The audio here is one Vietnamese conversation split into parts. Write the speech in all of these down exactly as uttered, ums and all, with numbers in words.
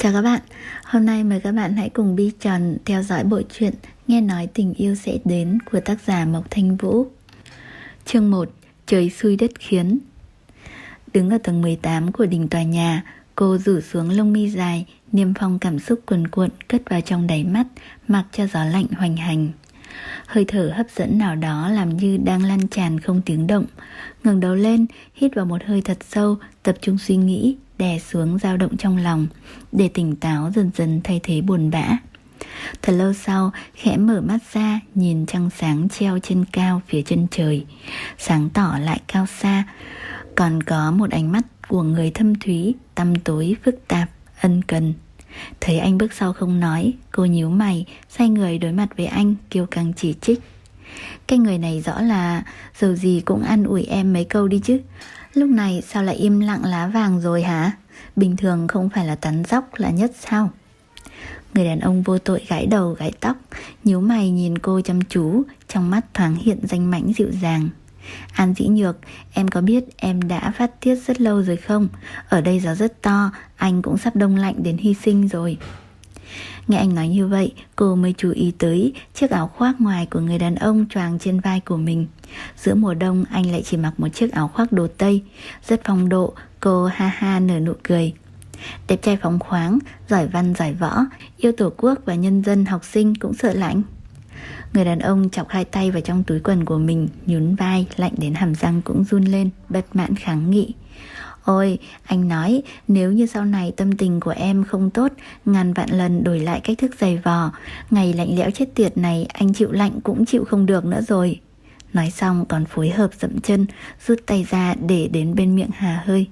Chào các bạn, hôm nay mời các bạn hãy cùng Bi Tròn theo dõi bộ truyện Nghe nói tình yêu sẽ đến của tác giả Mộc Thanh Vũ. Chương một, trời xui đất khiến. Đứng ở tầng mười tám của đỉnh tòa nhà, cô rủ xuống lông mi dài, niêm phong cảm xúc cuồn cuộn cất vào trong đáy mắt, mặc cho gió lạnh hoành hành. Hơi thở hấp dẫn nào đó làm như đang lan tràn không tiếng động. Ngẩng đầu lên, hít vào một hơi thật sâu, tập trung suy nghĩ, đè xuống dao động trong lòng, để tỉnh táo dần dần thay thế buồn bã. Thật lâu sau, khẽ mở mắt ra, nhìn trăng sáng treo trên cao phía chân trời, sáng tỏ lại cao xa. Còn có một ánh mắt của người thâm thúy, tăm tối, phức tạp, ân cần. Thấy anh bước sau không nói, cô nhíu mày, xoay người đối mặt với anh, kiêu căng chỉ trích. Cái người này rõ là dầu gì cũng an ủi em mấy câu đi chứ. Lúc này sao lại im lặng lá vàng rồi hả? Bình thường không phải là tán dóc là nhất sao? Người đàn ông vô tội gãi đầu gãi tóc, nhíu mày nhìn cô chăm chú, trong mắt thoáng hiện danh mãnh dịu dàng. An Dĩ Nhược, em có biết em đã phát tiết rất lâu rồi không? Ở đây gió rất to, anh cũng sắp đông lạnh đến hy sinh rồi. Nghe anh nói như vậy, cô mới chú ý tới chiếc áo khoác ngoài của người đàn ông choàng trên vai của mình. Giữa mùa đông anh lại chỉ mặc một chiếc áo khoác đồ Tây, rất phong độ. Cô ha ha nở nụ cười. Đẹp trai phóng khoáng, giỏi văn giỏi võ, yêu tổ quốc và nhân dân, học sinh cũng sợ lạnh. Người đàn ông chọc hai tay vào trong túi quần của mình, nhún vai, lạnh đến hàm răng cũng run lên, bất mãn kháng nghị. Ôi, anh nói, nếu như sau này tâm tình của em không tốt, ngàn vạn lần đổi lại cách thức giày vò. Ngày lạnh lẽo chết tiệt này, anh chịu lạnh cũng chịu không được nữa rồi. Nói xong còn phối hợp dậm chân, rút tay ra để đến bên miệng hà hơi.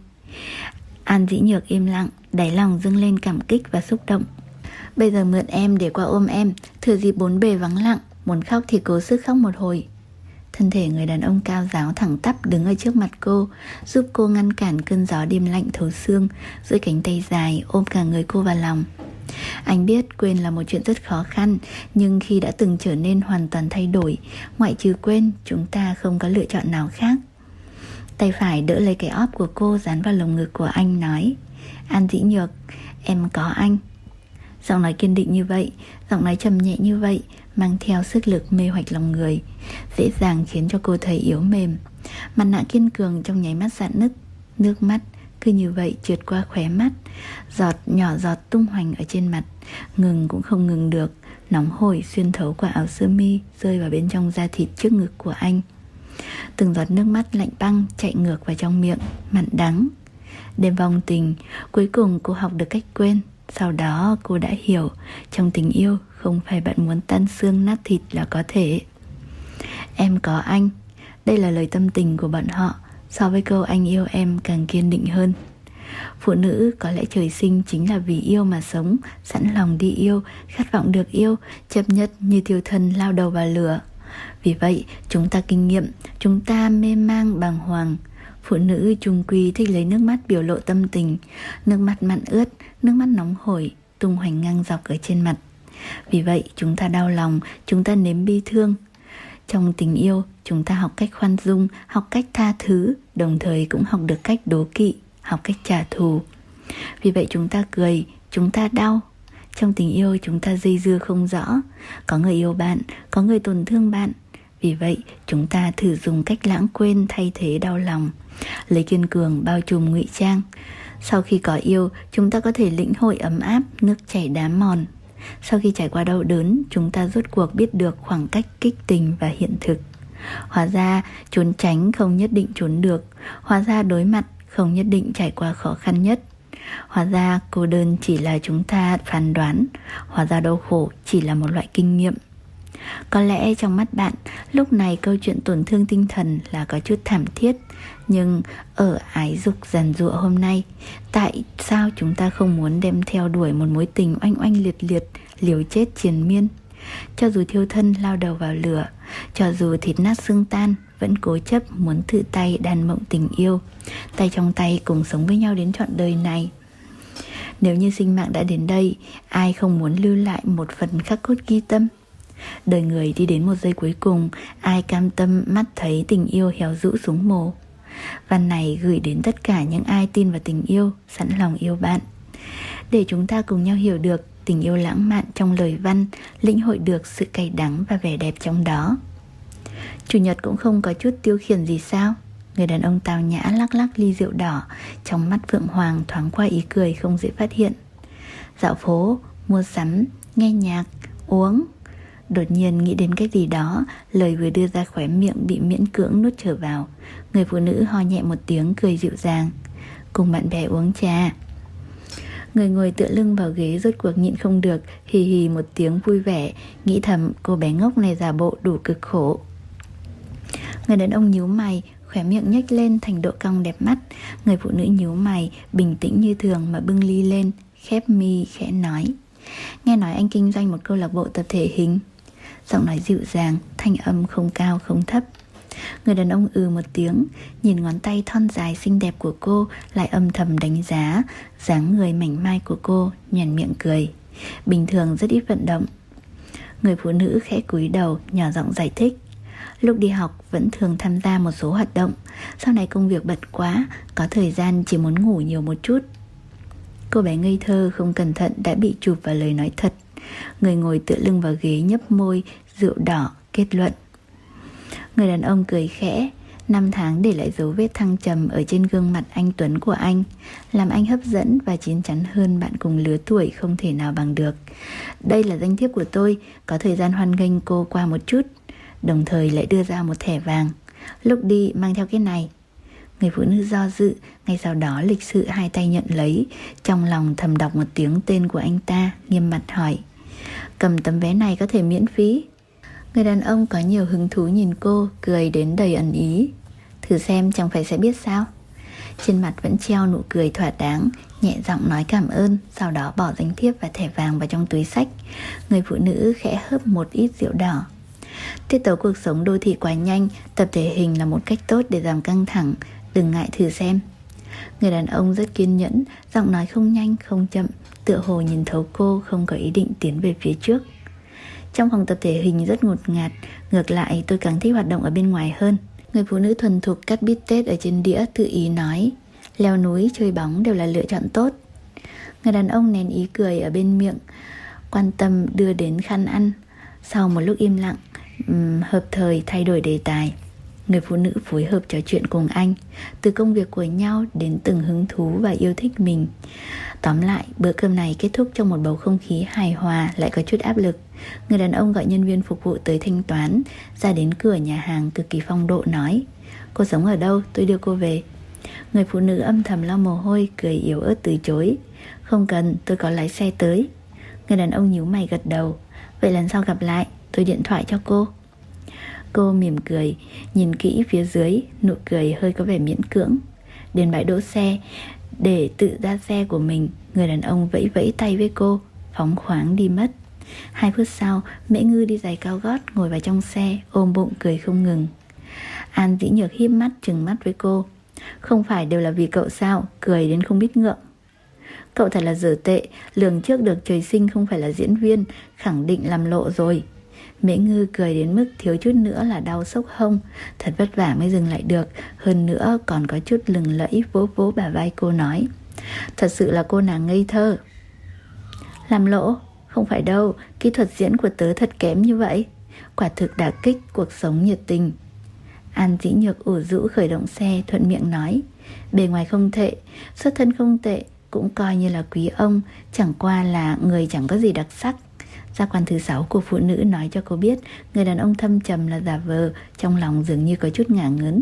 An Dĩ Nhược im lặng, đáy lòng dâng lên cảm kích và xúc động. Bây giờ mượn em để qua ôm em, thừa dịp bốn bề vắng lặng, muốn khóc thì cố sức khóc một hồi. Thân thể người đàn ông cao ráo thẳng tắp đứng ở trước mặt cô, giúp cô ngăn cản cơn gió đêm lạnh thấu xương, duỗi cánh tay dài ôm cả người cô vào lòng. Anh biết quên là một chuyện rất khó khăn, nhưng khi đã từng trở nên hoàn toàn thay đổi, ngoại trừ quên, chúng ta không có lựa chọn nào khác. Tay phải đỡ lấy cái óp của cô, dán vào lồng ngực của anh, nói: An Dĩ Nhược, em có anh. Giọng nói kiên định như vậy, giọng nói trầm nhẹ như vậy, mang theo sức lực mê hoạch lòng người, dễ dàng khiến cho cô thấy yếu mềm. Mặt nạ kiên cường trong nháy mắt rạn nứt, nước mắt cứ như vậy trượt qua khóe mắt, giọt nhỏ giọt tung hoành ở trên mặt, ngừng cũng không ngừng được, nóng hổi xuyên thấu qua áo sơ mi, rơi vào bên trong da thịt trước ngực của anh. Từng giọt nước mắt lạnh băng chạy ngược vào trong miệng, mặn đắng. Đêm vong tình, cuối cùng cô học được cách quên. Sau đó cô đã hiểu, trong tình yêu không phải bạn muốn tan xương nát thịt là có thể. Em có anh. Đây là lời tâm tình của bọn họ, so với câu anh yêu em càng kiên định hơn. Phụ nữ có lẽ trời sinh chính là vì yêu mà sống, sẵn lòng đi yêu, khát vọng được yêu, chấp nhất như thiêu thân lao đầu vào lửa. Vì vậy chúng ta kinh nghiệm, chúng ta mê mang bàng hoàng. Phụ nữ chung quy thích lấy nước mắt biểu lộ tâm tình, nước mắt mặn ướt, nước mắt nóng hổi, tung hoành ngang dọc ở trên mặt. Vì vậy chúng ta đau lòng, chúng ta nếm bi thương. Trong tình yêu, chúng ta học cách khoan dung, học cách tha thứ, đồng thời cũng học được cách đố kỵ, học cách trả thù. Vì vậy chúng ta cười, chúng ta đau. Trong tình yêu chúng ta dây dưa không rõ, có người yêu bạn, có người tổn thương bạn. Vì vậy chúng ta thử dùng cách lãng quên thay thế đau lòng, lấy kiên cường bao trùm ngụy trang. Sau khi có yêu, chúng ta có thể lĩnh hội ấm áp, nước chảy đá mòn. Sau khi trải qua đau đớn, chúng ta rốt cuộc biết được khoảng cách kích tình và hiện thực. Hóa ra trốn tránh không nhất định trốn được, hóa ra đối mặt không nhất định trải qua khó khăn nhất. Hóa ra cô đơn chỉ là chúng ta phán đoán, hóa ra đau khổ chỉ là một loại kinh nghiệm. Có lẽ trong mắt bạn, lúc này câu chuyện tổn thương tinh thần là có chút thảm thiết. Nhưng ở ái dục giàn giụa hôm nay, tại sao chúng ta không muốn đem theo đuổi một mối tình oanh oanh liệt liệt, liều chết triền miên? Cho dù thiêu thân lao đầu vào lửa, cho dù thịt nát xương tan, vẫn cố chấp muốn thử tay đàn mộng tình yêu, tay trong tay cùng sống với nhau đến trọn đời này. Nếu như sinh mạng đã đến đây, ai không muốn lưu lại một phần khắc cốt ghi tâm? Đời người đi đến một giây cuối cùng, ai cam tâm mắt thấy tình yêu héo rũ xuống mồ? Văn này gửi đến tất cả những ai tin vào tình yêu, sẵn lòng yêu bạn. để chúng ta cùng nhau hiểu được tình yêu lãng mạn trong lời văn, lĩnh hội được sự cay đắng và vẻ đẹp trong đó. Chủ nhật cũng không có chút tiêu khiển gì sao? Người đàn ông tao nhã lắc lắc ly rượu đỏ, trong mắt Phượng Hoàng thoáng qua ý cười không dễ phát hiện. Dạo phố, mua sắm, nghe nhạc, uống. Đột nhiên nghĩ đến cái gì đó, lời vừa đưa ra khóe miệng bị miễn cưỡng nuốt trở vào. Người phụ nữ ho nhẹ một tiếng cười dịu dàng. Cùng bạn bè uống trà. Người ngồi tựa lưng vào ghế rốt cuộc nhịn không được, hì hì một tiếng vui vẻ, nghĩ thầm cô bé ngốc này giả bộ đủ cực khổ. Người đàn ông nhíu mày, khóe miệng nhếch lên thành độ cong đẹp mắt. Người phụ nữ nhíu mày, bình tĩnh như thường mà bưng ly lên, khép mi khẽ nói: nghe nói anh kinh doanh một câu lạc bộ tập thể hình. Giọng nói dịu dàng, thanh âm không cao không thấp. Người đàn ông ừ một tiếng, nhìn ngón tay thon dài xinh đẹp của cô, lại âm thầm đánh giá dáng người mảnh mai của cô, nhoẻn miệng cười. Bình thường rất ít vận động. Người phụ nữ khẽ cúi đầu, nhỏ giọng giải thích: lúc đi học vẫn thường tham gia một số hoạt động, sau này công việc bận quá, có thời gian chỉ muốn ngủ nhiều một chút. Cô bé ngây thơ không cẩn thận đã bị chụp vào lời nói thật. Người ngồi tựa lưng vào ghế nhấp môi, rượu đỏ, kết luận. Người đàn ông cười khẽ. Năm tháng để lại dấu vết thăng trầm ở trên gương mặt anh tuấn của anh, làm anh hấp dẫn và chín chắn hơn bạn cùng lứa tuổi không thể nào bằng được. Đây là danh thiếp của tôi, có thời gian hoan nghênh cô qua một chút. Đồng thời lại đưa ra một thẻ vàng. Lúc đi mang theo cái này. Người phụ nữ do dự, ngay sau đó lịch sự hai tay nhận lấy. Trong lòng thầm đọc một tiếng tên của anh ta, nghiêm mặt hỏi: cầm tấm vé này có thể miễn phí? Người đàn ông có nhiều hứng thú nhìn cô, cười đến đầy ẩn ý. Thử xem chẳng phải sẽ biết sao. Trên mặt vẫn treo nụ cười thỏa đáng, nhẹ giọng nói cảm ơn, sau đó bỏ danh thiếp và thẻ vàng vào trong túi xách. Người phụ nữ khẽ hớp một ít rượu đỏ. Tiết tấu cuộc sống đô thị quá nhanh, tập thể hình là một cách tốt để giảm căng thẳng. Đừng ngại thử xem. Người đàn ông rất kiên nhẫn, giọng nói không nhanh không chậm, tựa hồ nhìn thấu cô không có ý định tiến về phía trước. Trong phòng tập thể hình rất ngột ngạt, ngược lại tôi càng thích hoạt động ở bên ngoài hơn. Người phụ nữ thuần thục cắt bít tết ở trên đĩa, tự ý nói: leo núi, chơi bóng đều là lựa chọn tốt. Người đàn ông nén ý cười ở bên miệng, quan tâm đưa đến khăn ăn. Sau một lúc im lặng, um, hợp thời thay đổi đề tài. Người phụ nữ phối hợp trò chuyện cùng anh, từ công việc của nhau đến từng hứng thú và yêu thích mình. Tóm lại, bữa cơm này kết thúc trong một bầu không khí hài hòa lại có chút áp lực. Người đàn ông gọi nhân viên phục vụ tới thanh toán. Ra đến cửa nhà hàng cực kỳ phong độ nói: cô sống ở đâu, tôi đưa cô về. Người phụ nữ âm thầm lau mồ hôi, cười yếu ớt từ chối: không cần, tôi có lái xe tới. Người đàn ông nhíu mày gật đầu: vậy lần sau gặp lại, tôi điện thoại cho cô. Cô mỉm cười, nhìn kỹ phía dưới, nụ cười hơi có vẻ miễn cưỡng. Đến bãi đỗ xe, để tự ra xe của mình, người đàn ông vẫy vẫy tay với cô, phóng khoáng đi mất. Hai phút sau, Mễ Ngư đi giày cao gót ngồi vào trong xe, ôm bụng cười không ngừng. An Dĩ Nhược híp mắt trừng mắt với cô: không phải đều là vì cậu sao, cười đến không biết ngượng. Cậu thật là dở tệ, lường trước được trời sinh không phải là diễn viên, khẳng định làm lộ rồi. Mễ Ngư cười đến mức thiếu chút nữa là đau sốc hông. Thật vất vả mới dừng lại được, hơn nữa còn có chút lừng lẫy vỗ vỗ bả vai cô nói: thật sự là cô nàng ngây thơ. Làm lỗ? Không phải đâu, kỹ thuật diễn của tớ thật kém như vậy. Quả thực đả kích cuộc sống nhiệt tình. An Dĩ Nhược ủ rũ khởi động xe, thuận miệng nói: bề ngoài không tệ, xuất thân không tệ, cũng coi như là quý ông, chẳng qua là người chẳng có gì đặc sắc. Giác quan thứ sáu của phụ nữ nói cho cô biết người đàn ông thâm trầm là giả vờ, trong lòng dường như có chút ngả ngớn.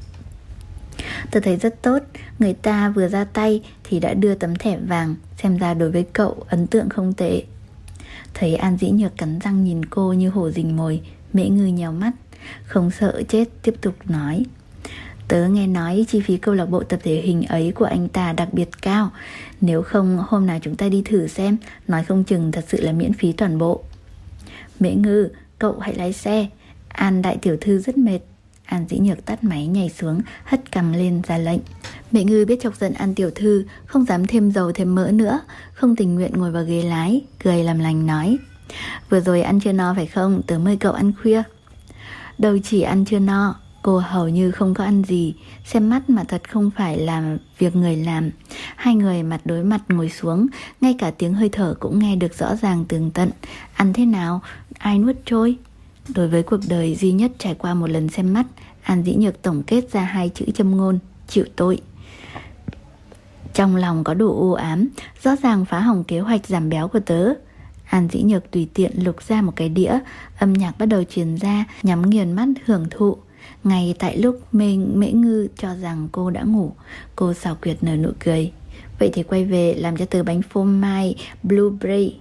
Tôi thấy rất tốt, người ta vừa ra tay thì đã đưa tấm thẻ vàng, xem ra đối với cậu ấn tượng không tệ. Thấy An Dĩ Nhược cắn răng nhìn cô như hổ rình mồi, Mễ Ngư nhèo mắt, không sợ chết tiếp tục nói: tớ nghe nói chi phí câu lạc bộ tập thể hình ấy của anh ta đặc biệt cao. Nếu không hôm nào chúng ta đi thử xem, nói không chừng thật sự là miễn phí toàn bộ. Mễ Ngư, cậu hãy lái xe, An đại tiểu thư rất mệt. An Dĩ Nhược tắt máy nhảy xuống, hất cằm lên ra lệnh. Mễ Ngư biết chọc giận An tiểu thư, không dám thêm dầu thêm mỡ nữa, không tình nguyện ngồi vào ghế lái, cười làm lành nói: vừa rồi ăn chưa no phải không, tớ mời cậu ăn khuya. Đâu chỉ ăn chưa no, Cô hầu như không có ăn gì. Xem mắt mà thật không phải là việc người làm. Hai người mặt đối mặt ngồi xuống, ngay cả tiếng hơi thở cũng nghe được rõ ràng tường tận. Ăn thế nào? Ai nuốt trôi? Đối với cuộc đời duy nhất trải qua một lần xem mắt, An Dĩ Nhược tổng kết ra hai chữ châm ngôn: chịu tội. Trong lòng có đủ u ám, rõ ràng phá hỏng kế hoạch giảm béo của tớ. An Dĩ Nhược tùy tiện lục ra một cái đĩa, âm nhạc bắt đầu truyền ra, nhắm nghiền mắt hưởng thụ. Ngay tại lúc Mễ Mễ Ngư cho rằng cô đã ngủ, cô xảo quyệt nở nụ cười. Vậy thì quay về làm cho tớ bánh phô mai blueberry.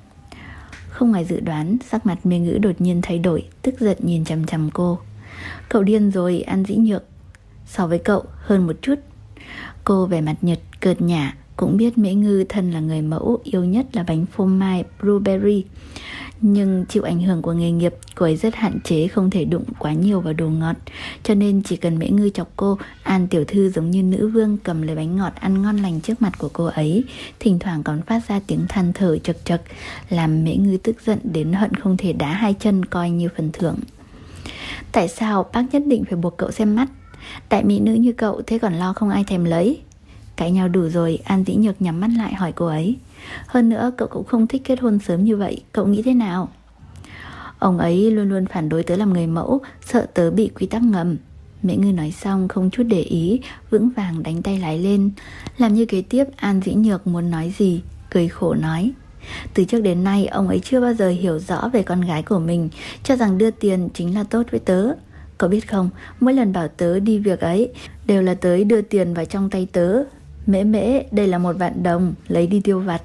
Không ngoài dự đoán, sắc mặt Mễ Ngữ đột nhiên thay đổi, tức giận nhìn chằm chằm cô. Cậu điên rồi An Dĩ Nhược. So với cậu hơn một chút. Cô vẻ mặt nhợt cợt nhả, cũng biết Mễ Ngư thân là người mẫu yêu nhất là bánh phô mai blueberry. Nhưng chịu ảnh hưởng của nghề nghiệp, cô ấy rất hạn chế không thể đụng quá nhiều vào đồ ngọt. Cho nên chỉ cần Mễ Ngư chọc cô, An tiểu thư giống như nữ vương cầm lấy bánh ngọt ăn ngon lành trước mặt của cô ấy, thỉnh thoảng còn phát ra tiếng than thở chật chật, làm Mễ Ngư tức giận đến hận không thể đá hai chân coi như phần thưởng. Tại sao bác nhất định phải buộc cậu xem mắt? Đại mỹ nữ như cậu thế còn lo không ai thèm lấy. Cãi nhau đủ rồi, An Dĩ Nhược nhắm mắt lại hỏi cô ấy. Hơn nữa cậu cũng không thích kết hôn sớm như vậy, cậu nghĩ thế nào? Ông ấy luôn luôn phản đối tớ làm người mẫu, sợ tớ bị quy tắc ngầm. Mễ Ngư nói xong không chút để ý, vững vàng đánh tay lái lên, làm như kế tiếp An Dĩ Nhược muốn nói gì, cười khổ nói. Từ trước đến nay ông ấy chưa bao giờ hiểu rõ về con gái của mình, cho rằng đưa tiền chính là tốt với tớ. Cậu biết không, mỗi lần bảo tớ đi việc ấy đều là tớ đưa tiền vào trong tay tớ. Mễ Mễ, đây là một vạn đồng, lấy đi tiêu vặt.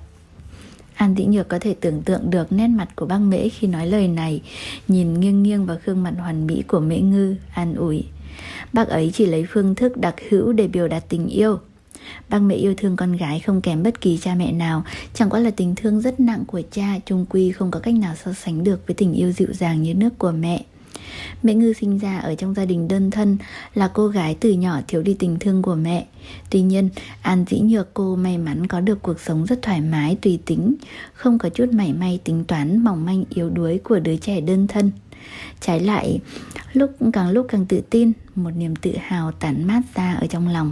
An Dĩ Nhược có thể tưởng tượng được nét mặt của bác Mễ khi nói lời này, nhìn nghiêng nghiêng vào gương mặt hoàn mỹ của Mễ Ngư, an ủi. Bác ấy chỉ lấy phương thức đặc hữu để biểu đạt tình yêu. Bác Mễ yêu thương con gái không kém bất kỳ cha mẹ nào, chẳng qua là tình thương rất nặng của cha chung quy không có cách nào so sánh được với tình yêu dịu dàng như nước của mẹ. Mễ Ngư sinh ra ở trong gia đình đơn thân, là cô gái từ nhỏ thiếu đi tình thương của mẹ. Tuy nhiên, An Dĩ Nhược cô may mắn có được cuộc sống rất thoải mái, tùy tính, không có chút mảy may tính toán mỏng manh yếu đuối của đứa trẻ đơn thân. Trái lại, lúc càng lúc càng tự tin, một niềm tự hào tản mát ra ở trong lòng.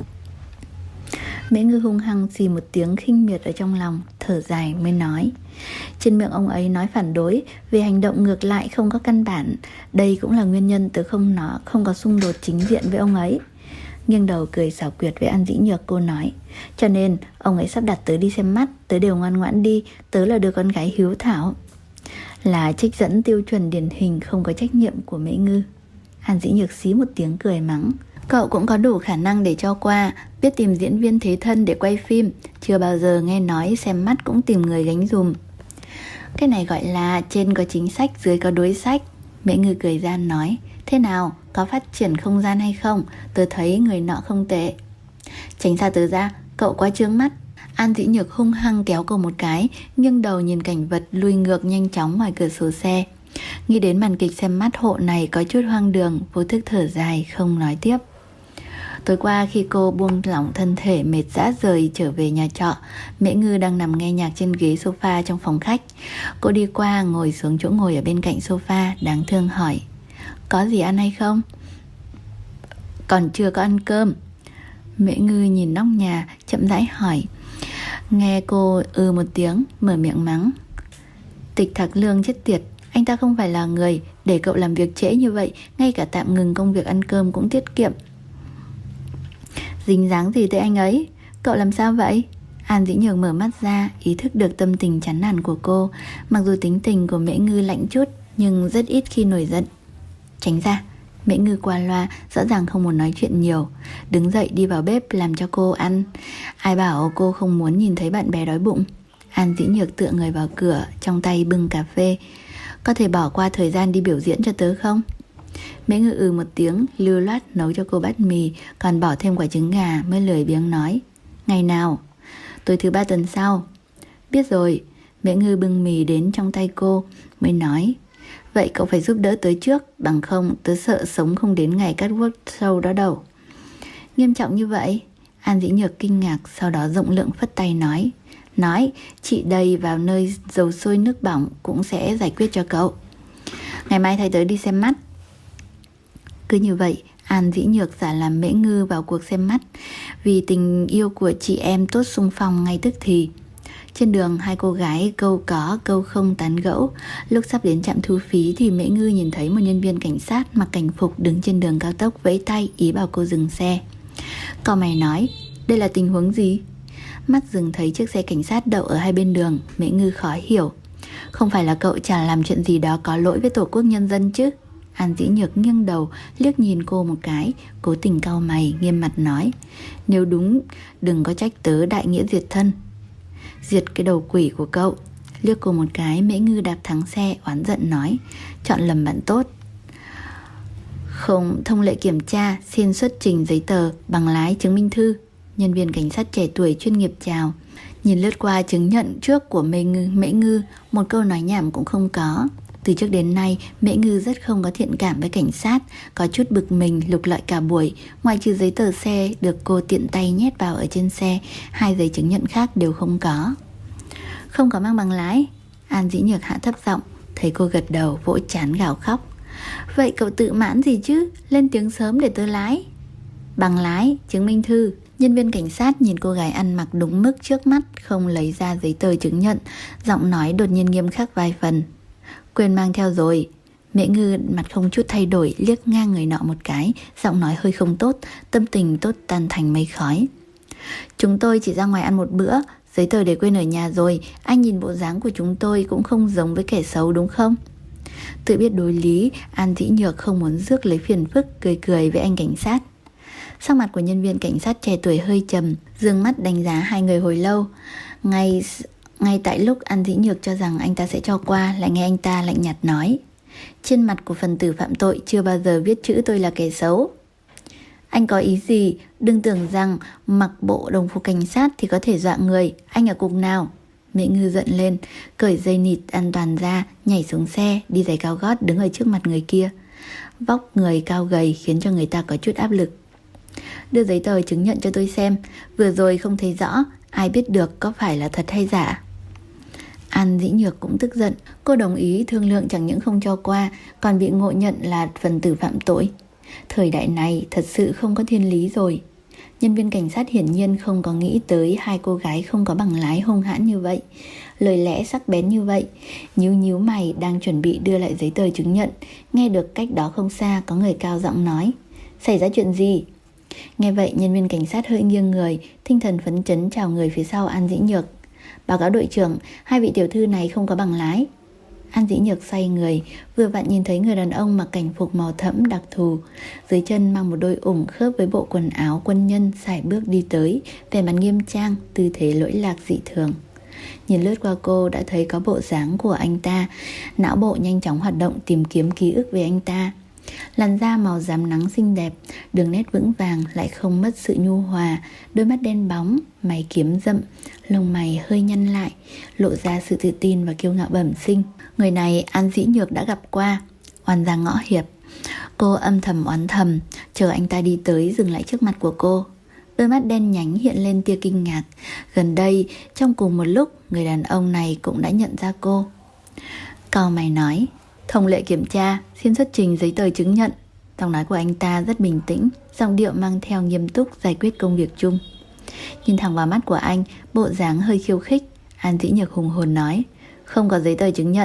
Mễ Ngư hung hăng xì một tiếng khinh miệt ở trong lòng, thở dài mới nói. Trên miệng ông ấy nói phản đối, về hành động ngược lại không có căn bản. Đây cũng là nguyên nhân tớ không nó không có xung đột chính diện với ông ấy. Nghiêng đầu cười xảo quyệt với An Dĩ Nhược, cô nói. Cho nên ông ấy sắp đặt tớ đi xem mắt, tớ đều ngoan ngoãn đi, tớ là đứa con gái hiếu thảo. Là trích dẫn tiêu chuẩn điển hình không có trách nhiệm của Mễ Ngư. An Dĩ Nhược xí một tiếng cười mắng. Cậu cũng có đủ khả năng để cho qua, biết tìm diễn viên thế thân để quay phim, chưa bao giờ nghe nói xem mắt cũng tìm người gánh dùm. Cái này gọi là trên có chính sách, dưới có đối sách. Mễ Ngư cười gian nói. Thế nào, có phát triển không gian hay không? Tớ thấy người nọ không tệ. Tránh xa tớ ra, cậu quá chướng mắt. An Dĩ Nhược hung hăng kéo cô một cái, nghiêng đầu nhìn cảnh vật lùi ngược nhanh chóng ngoài cửa sổ xe. Nghĩ đến màn kịch xem mắt hộ này có chút hoang đường, vô thức thở dài không nói tiếp. Tối qua khi cô buông lỏng thân thể mệt rã rời trở về nhà trọ, Mễ Ngư đang nằm nghe nhạc trên ghế sofa trong phòng khách. Cô đi qua ngồi xuống chỗ ngồi ở bên cạnh sofa, đáng thương hỏi. Có gì ăn hay không? Còn chưa có ăn cơm. Mễ Ngư nhìn nóc nhà, chậm rãi hỏi. Nghe cô ừ một tiếng, mở miệng mắng. Tịch Thạc Lương chết tiệt, anh ta không phải là người để cậu làm việc trễ như vậy, ngay cả tạm ngừng công việc ăn cơm cũng tiết kiệm. Dính dáng gì tới anh ấy? Cậu làm sao vậy? An Dĩ Nhược mở mắt ra, ý thức được tâm tình chán nản của cô. Mặc dù tính tình của Mễ Ngư lạnh chút, nhưng rất ít khi nổi giận. Tránh ra. Mễ Ngư qua loa, rõ ràng không muốn nói chuyện nhiều. Đứng dậy đi vào bếp làm cho cô ăn. Ai bảo cô không muốn nhìn thấy bạn bè đói bụng. An Dĩ Nhược tựa người vào cửa, trong tay bưng cà phê. Có thể bỏ qua thời gian đi biểu diễn cho tớ không? Mễ Ngư ừ một tiếng, lưu loát nấu cho cô bát mì, còn bỏ thêm quả trứng gà, mới lười biếng nói. Ngày nào? Tối thứ ba tuần sau. Biết rồi. Mễ Ngư bưng mì đến trong tay cô, mới nói. Vậy cậu phải giúp đỡ tớ trước, bằng không tớ sợ sống không đến ngày cắt work show đó đâu. Nghiêm trọng như vậy? An Dĩ Nhược kinh ngạc, sau đó rộng lượng phất tay nói. Nói, chị đây vào nơi dầu sôi nước bỏng cũng sẽ giải quyết cho cậu. Ngày mai thầy tớ đi xem mắt. Cứ như vậy, An Dĩ Nhược giả làm Mễ Ngư vào cuộc xem mắt, vì tình yêu của chị em tốt xung phong ngay tức thì. Trên đường hai cô gái câu có câu không tán gẫu. Lúc sắp đến trạm thu phí thì Mễ Ngư nhìn thấy một nhân viên cảnh sát mặc cảnh phục đứng trên đường cao tốc vẫy tay ý bảo cô dừng xe. Cau mày nói, đây là tình huống gì? Mắt dừng thấy chiếc xe cảnh sát đậu ở hai bên đường. Mễ Ngư khó hiểu. Không phải là cậu chả làm chuyện gì đó có lỗi với Tổ quốc Nhân dân chứ? An Dĩ Nhược nghiêng đầu liếc nhìn cô một cái, cố tình cau mày nghiêm mặt nói, nếu đúng đừng có trách tớ đại nghĩa diệt thân. Diệt cái đầu quỷ của cậu. Liếc cô một cái, Mễ Ngư đạp thắng xe oán giận nói, chọn lầm bạn tốt. Không thông lệ kiểm tra, xin xuất trình giấy tờ, bằng lái, chứng minh thư. Nhân viên cảnh sát trẻ tuổi chuyên nghiệp chào. Nhìn lướt qua chứng nhận trước của Mễ Ngư, Mễ Ngư một câu nói nhảm cũng không có. Từ trước đến nay, Mễ Ngư rất không có thiện cảm với cảnh sát, có chút bực mình lục lọi cả buổi. Ngoài trừ giấy tờ xe được cô tiện tay nhét vào ở trên xe, hai giấy chứng nhận khác đều không có. Không có mang bằng lái. An Dĩ Nhược hạ thấp giọng, thấy cô gật đầu vỗ trán gào khóc. Vậy cậu tự mãn gì chứ, lên tiếng sớm để tớ lái. Bằng lái, chứng minh thư. Nhân viên cảnh sát nhìn cô gái ăn mặc đúng mức trước mắt, không lấy ra giấy tờ chứng nhận, giọng nói đột nhiên nghiêm khắc vài phần. Quên mang theo rồi. Mễ Ngư mặt không chút thay đổi liếc ngang người nọ một cái, giọng nói hơi không tốt, tâm tình tốt tan thành mây khói. Chúng tôi chỉ ra ngoài ăn một bữa, giấy tờ để quên ở nhà rồi. Anh nhìn bộ dáng của chúng tôi cũng không giống với kẻ xấu đúng không? Tự biết đối lý, An Dĩ Nhược không muốn rước lấy phiền phức, cười cười với anh cảnh sát. Sắc mặt của nhân viên cảnh sát trẻ tuổi hơi trầm, dương mắt đánh giá hai người hồi lâu. Ngay ngay tại lúc An Dĩ Nhược cho rằng anh ta sẽ cho qua, lại nghe anh ta lạnh nhạt nói, trên mặt của phần tử phạm tội chưa bao giờ viết chữ tôi là kẻ xấu. Anh có ý gì? Đừng tưởng rằng mặc bộ đồng phục cảnh sát thì có thể dọa người. Anh ở cục nào? Mễ Ngư giận lên, cởi dây nịt an toàn ra, nhảy xuống xe, đi giày cao gót đứng ở trước mặt người kia. Vóc người cao gầy khiến cho người ta có chút áp lực. Đưa giấy tờ chứng nhận cho tôi xem. Vừa rồi không thấy rõ, ai biết được có phải là thật hay giả. An Dĩ Nhược cũng tức giận. Cô đồng ý thương lượng chẳng những không cho qua, còn bị ngộ nhận là phần tử phạm tội. Thời đại này thật sự không có thiên lý rồi. Nhân viên cảnh sát hiển nhiên không có nghĩ tới hai cô gái không có bằng lái hung hãn như vậy, lời lẽ sắc bén như vậy. Nhíu nhíu mày đang chuẩn bị đưa lại giấy tờ chứng nhận, nghe được cách đó không xa có người cao giọng nói, xảy ra chuyện gì? Nghe vậy nhân viên cảnh sát hơi nghiêng người, tinh thần phấn chấn chào người phía sau An Dĩ Nhược. Báo cáo đội trưởng, hai vị tiểu thư này không có bằng lái. An Dĩ Nhược xoay người, vừa vặn nhìn thấy người đàn ông mặc cảnh phục màu thẫm đặc thù, dưới chân mang một đôi ủng khớp với bộ quần áo quân nhân, sải bước đi tới, vẻ mặt nghiêm trang, tư thế lỗi lạc dị thường. Nhìn lướt qua cô đã thấy có bộ dáng của anh ta, não bộ nhanh chóng hoạt động tìm kiếm ký ức về anh ta. Làn da màu rám nắng xinh đẹp, đường nét vững vàng lại không mất sự nhu hòa, đôi mắt đen bóng, mày kiếm rậm, lông mày hơi nhăn lại, lộ ra sự tự tin và kiêu ngạo bẩm sinh. Người này An Dĩ Nhược đã gặp qua, oan gia ngõ hiệp. Cô âm thầm oán thầm, chờ anh ta đi tới dừng lại trước mặt của cô. Đôi mắt đen nhánh hiện lên tia kinh ngạc. Gần đây, trong cùng một lúc, người đàn ông này cũng đã nhận ra cô. Cau mày nói, thông lệ kiểm tra, xin xuất trình giấy tờ chứng nhận. Giọng nói của anh ta rất bình tĩnh, giọng điệu mang theo nghiêm túc giải quyết công việc chung. Nhìn thẳng vào mắt của anh, bộ dáng hơi khiêu khích, An Dĩ Nhược hùng hồn nói, không có giấy tờ chứng nhận.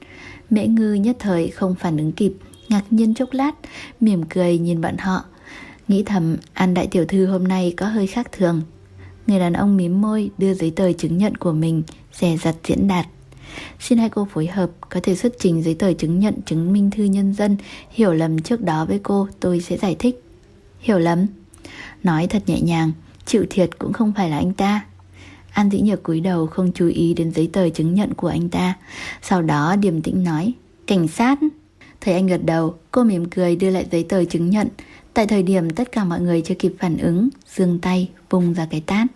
Mễ Ngư nhất thời không phản ứng kịp, ngạc nhiên chốc lát, mỉm cười nhìn bọn họ, nghĩ thầm An đại tiểu thư hôm nay có hơi khác thường. Người đàn ông mím môi đưa giấy tờ chứng nhận của mình, dè dặt diễn đạt. Xin hai cô phối hợp, có thể xuất trình giấy tờ chứng nhận chứng minh thư nhân dân. Hiểu lầm trước đó với cô, tôi sẽ giải thích. Hiểu lầm? Nói thật nhẹ nhàng, chịu thiệt cũng không phải là anh ta. An Dĩ Nhược cúi đầu không chú ý đến giấy tờ chứng nhận của anh ta, sau đó điềm tĩnh nói, cảnh sát. Thấy anh gật đầu, cô mỉm cười đưa lại giấy tờ chứng nhận. Tại thời điểm tất cả mọi người chưa kịp phản ứng, giương tay vung ra cái tát.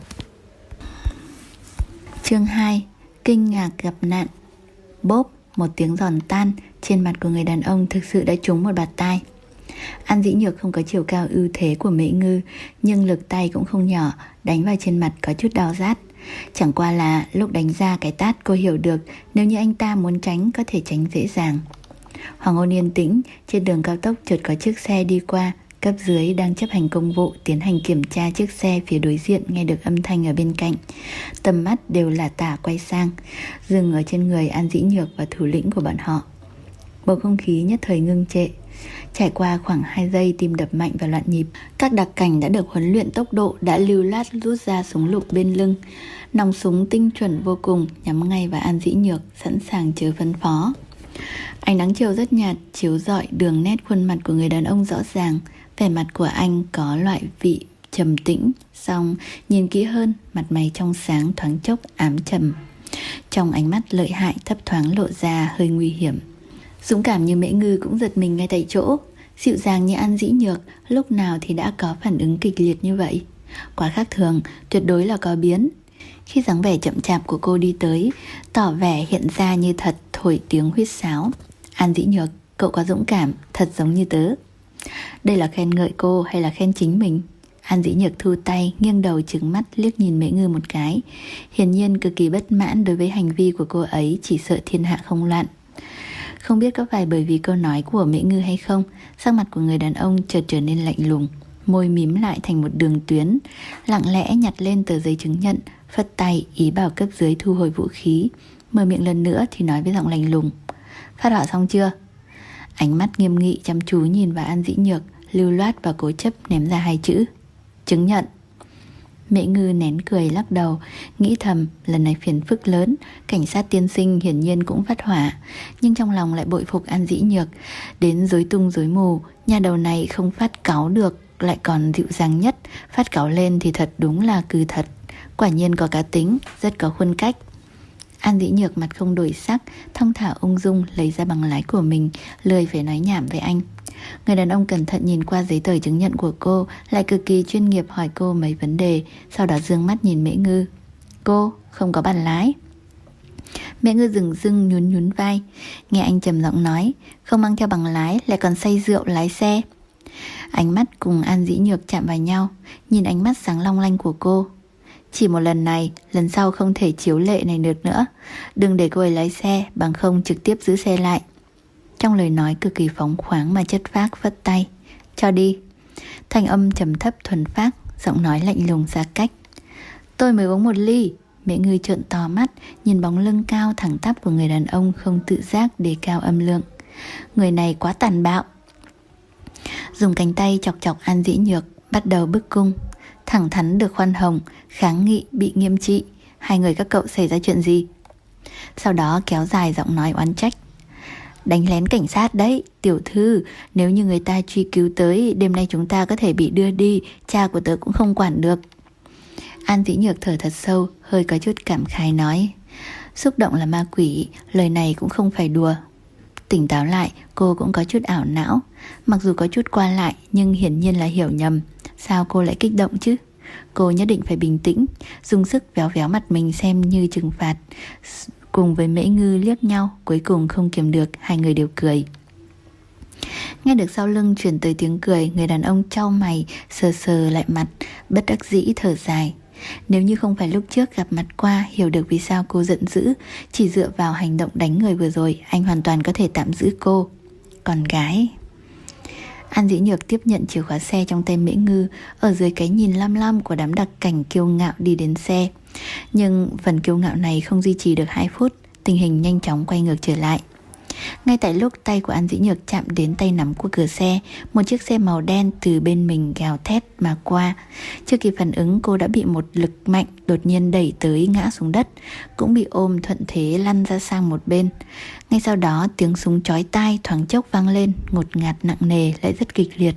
Chương hai. Kinh ngạc gặp nạn. Bốp, một tiếng giòn tan, trên mặt của người đàn ông thực sự đã trúng một bạt tai. An Dĩ Nhược không có chiều cao ưu thế của Mễ Ngư, nhưng lực tay cũng không nhỏ, đánh vào trên mặt có chút đau rát. Chẳng qua là lúc đánh ra cái tát cô hiểu được, nếu như anh ta muốn tránh có thể tránh dễ dàng. Hoàng hôn yên tĩnh, trên đường cao tốc chợt có chiếc xe đi qua. Cấp dưới đang chấp hành công vụ tiến hành kiểm tra chiếc xe phía đối diện, nghe được âm thanh ở bên cạnh. Tầm mắt đều là tả quay sang, dừng ở trên người An Dĩ Nhược và thủ lĩnh của bọn họ. Bầu không khí nhất thời ngưng trệ. Trải qua khoảng hai giây, tim đập mạnh và loạn nhịp. Các đặc cảnh đã được huấn luyện tốc độ đã lưu loát rút ra súng lục bên lưng. Nòng súng tinh chuẩn vô cùng, nhắm ngay vào An Dĩ Nhược, sẵn sàng chờ phân phó. Ánh nắng chiều rất nhạt, chiếu rọi đường nét khuôn mặt của người đàn ông rõ ràng. Vẻ mặt của anh có loại vị trầm tĩnh, song nhìn kỹ hơn, mặt mày trong sáng thoáng chốc ám trầm. Trong ánh mắt lợi hại thấp thoáng lộ ra hơi nguy hiểm. Dũng cảm như Mễ Ngư cũng giật mình ngay tại chỗ. Dịu dàng như An Dĩ Nhược, lúc nào thì đã có phản ứng kịch liệt như vậy. Quá khác thường, tuyệt đối là có biến. Khi dáng vẻ chậm chạp của cô đi tới, tỏ vẻ hiện ra như thật, thổi tiếng huýt sáo. An Dĩ Nhược, cậu có dũng cảm, thật giống như tớ. Đây là khen ngợi cô hay là khen chính mình? An Dĩ Nhược thu tay, nghiêng đầu trừng mắt liếc nhìn Mễ Ngư một cái. Hiển nhiên cực kỳ bất mãn đối với hành vi của cô ấy, chỉ sợ thiên hạ không loạn. Không biết có phải bởi vì câu nói của Mễ Ngư hay không, sắc mặt của người đàn ông chợt trở nên lạnh lùng, môi mím lại thành một đường tuyến, lặng lẽ nhặt lên tờ giấy chứng nhận, phất tay ý bảo cấp dưới thu hồi vũ khí. Mở miệng lần nữa thì nói với giọng lạnh lùng: Phát họa xong chưa? Ánh mắt nghiêm nghị chăm chú nhìn vào An Dĩ Nhược, lưu loát và cố chấp ném ra hai chữ: chứng nhận. Mễ Ngư nén cười lắc đầu, nghĩ thầm lần này phiền phức lớn. Cảnh sát tiên sinh hiển nhiên cũng phát hỏa, nhưng trong lòng lại bội phục An Dĩ Nhược. Đến rối tung rối mù, nhà đầu này không phát cáu được, lại còn dịu dàng nhất. Phát cáu lên thì thật đúng là cừ thật. Quả nhiên có cá tính, rất có khuôn cách. An Dĩ Nhược mặt không đổi sắc, thong thả ung dung lấy ra bằng lái của mình, lười phải nói nhảm với anh. Người đàn ông cẩn thận nhìn qua giấy tờ chứng nhận của cô, lại cực kỳ chuyên nghiệp hỏi cô mấy vấn đề, sau đó dương mắt nhìn Mễ Ngư. Cô không có bằng lái. Mễ Ngư dừng dưng nhún nhún vai. Nghe anh trầm giọng nói, không mang theo bằng lái lại còn say rượu lái xe. Ánh mắt cùng An Dĩ Nhược chạm vào nhau, nhìn ánh mắt sáng long lanh của cô. Chỉ một lần này, lần sau không thể chiếu lệ này được nữa. Đừng để cô ấy lái xe, bằng không trực tiếp giữ xe lại. Trong lời nói cực kỳ phóng khoáng mà chất phác phất tay. Cho đi. Thanh âm trầm thấp thuần phác, giọng nói lạnh lùng xa cách. Tôi mới uống một ly. Mễ Ngư trợn to mắt, nhìn bóng lưng cao thẳng tắp của người đàn ông, không tự giác đề cao âm lượng. Người này quá tàn bạo. Dùng cánh tay chọc chọc An Dĩ Nhược, bắt đầu bức cung. Thẳng thắn được khoan hồng, kháng nghị bị nghiêm trị. Hai người các cậu xảy ra chuyện gì? Sau đó kéo dài giọng nói oán trách. Đánh lén cảnh sát đấy, tiểu thư. Nếu như người ta truy cứu tới, đêm nay chúng ta có thể bị đưa đi. Cha của tớ cũng không quản được. An Dĩ Nhược thở thật sâu, hơi có chút cảm khái nói. Xúc động là ma quỷ, lời này cũng không phải đùa. Tỉnh táo lại, cô cũng có chút ảo não. Mặc dù có chút qua lại, nhưng hiển nhiên là hiểu nhầm. Sao cô lại kích động chứ? Cô nhất định phải bình tĩnh, dùng sức véo véo mặt mình xem như trừng phạt. Cùng với Mễ Ngư liếc nhau, cuối cùng không kiềm được, hai người đều cười. Nghe được sau lưng chuyển tới tiếng cười, người đàn ông chau mày, sờ sờ lại mặt, bất đắc dĩ thở dài. Nếu như không phải lúc trước gặp mặt qua, hiểu được vì sao cô giận dữ, chỉ dựa vào hành động đánh người vừa rồi, anh hoàn toàn có thể tạm giữ cô. Còn gái... An Dĩ Nhược tiếp nhận chìa khóa xe trong tay Mễ Ngư, ở dưới cái nhìn lam lam của đám đặc cảnh kiêu ngạo đi đến xe. Nhưng phần kiêu ngạo này không duy trì được hai phút, tình hình nhanh chóng quay ngược trở lại. Ngay tại lúc tay của An Dĩ Nhược chạm đến tay nắm của cửa xe, một chiếc xe màu đen từ bên mình gào thét mà qua. Chưa kịp phản ứng, cô đã bị một lực mạnh đột nhiên đẩy tới, ngã xuống đất, cũng bị ôm thuận thế lăn ra sang một bên. Ngay sau đó tiếng súng chói tai thoáng chốc vang lên, ngột ngạt nặng nề lại rất kịch liệt.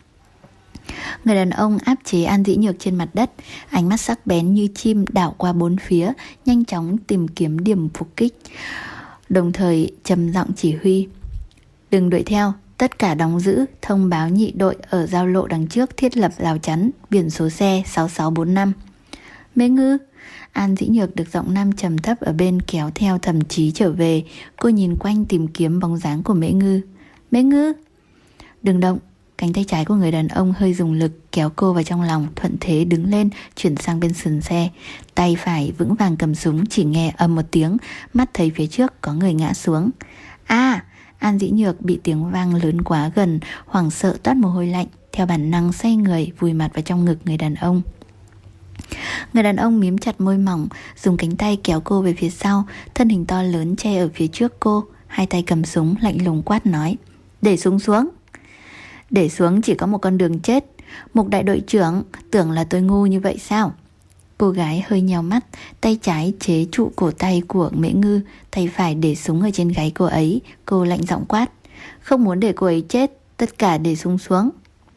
Người đàn ông áp chế An Dĩ Nhược trên mặt đất, ánh mắt sắc bén như chim đảo qua bốn phía, nhanh chóng tìm kiếm điểm phục kích, đồng thời trầm giọng chỉ huy. Đừng đuổi theo, tất cả đóng giữ, thông báo nhị đội ở giao lộ đằng trước thiết lập rào chắn, biển số xe sáu sáu bốn năm. Mễ Ngư. An Dĩ Nhược được giọng nam trầm thấp ở bên kéo theo thậm chí trở về. Cô nhìn quanh tìm kiếm bóng dáng của Mễ Ngư. Mễ Ngư. Đừng động. Cánh tay trái của người đàn ông hơi dùng lực kéo cô vào trong lòng, thuận thế đứng lên, chuyển sang bên sườn xe. Tay phải vững vàng cầm súng, chỉ nghe ầm một tiếng, mắt thấy phía trước có người ngã xuống. À, An Dĩ Nhược bị tiếng vang lớn quá gần, hoảng sợ toát mồ hôi lạnh, theo bản năng xoay người vùi mặt vào trong ngực người đàn ông. Người đàn ông mím chặt môi mỏng, dùng cánh tay kéo cô về phía sau, thân hình to lớn che ở phía trước cô, hai tay cầm súng lạnh lùng quát nói: "Để súng xuống." "Để xuống chỉ có một con đường chết. Mục đại đội trưởng, tưởng là tôi ngu như vậy sao?" Cô gái hơi nheo mắt, tay trái chế trụ cổ tay của Mễ Ngư, tay phải để súng ở trên gáy cô ấy. Cô lạnh giọng quát: "Không muốn để cô ấy chết, tất cả để súng xuống."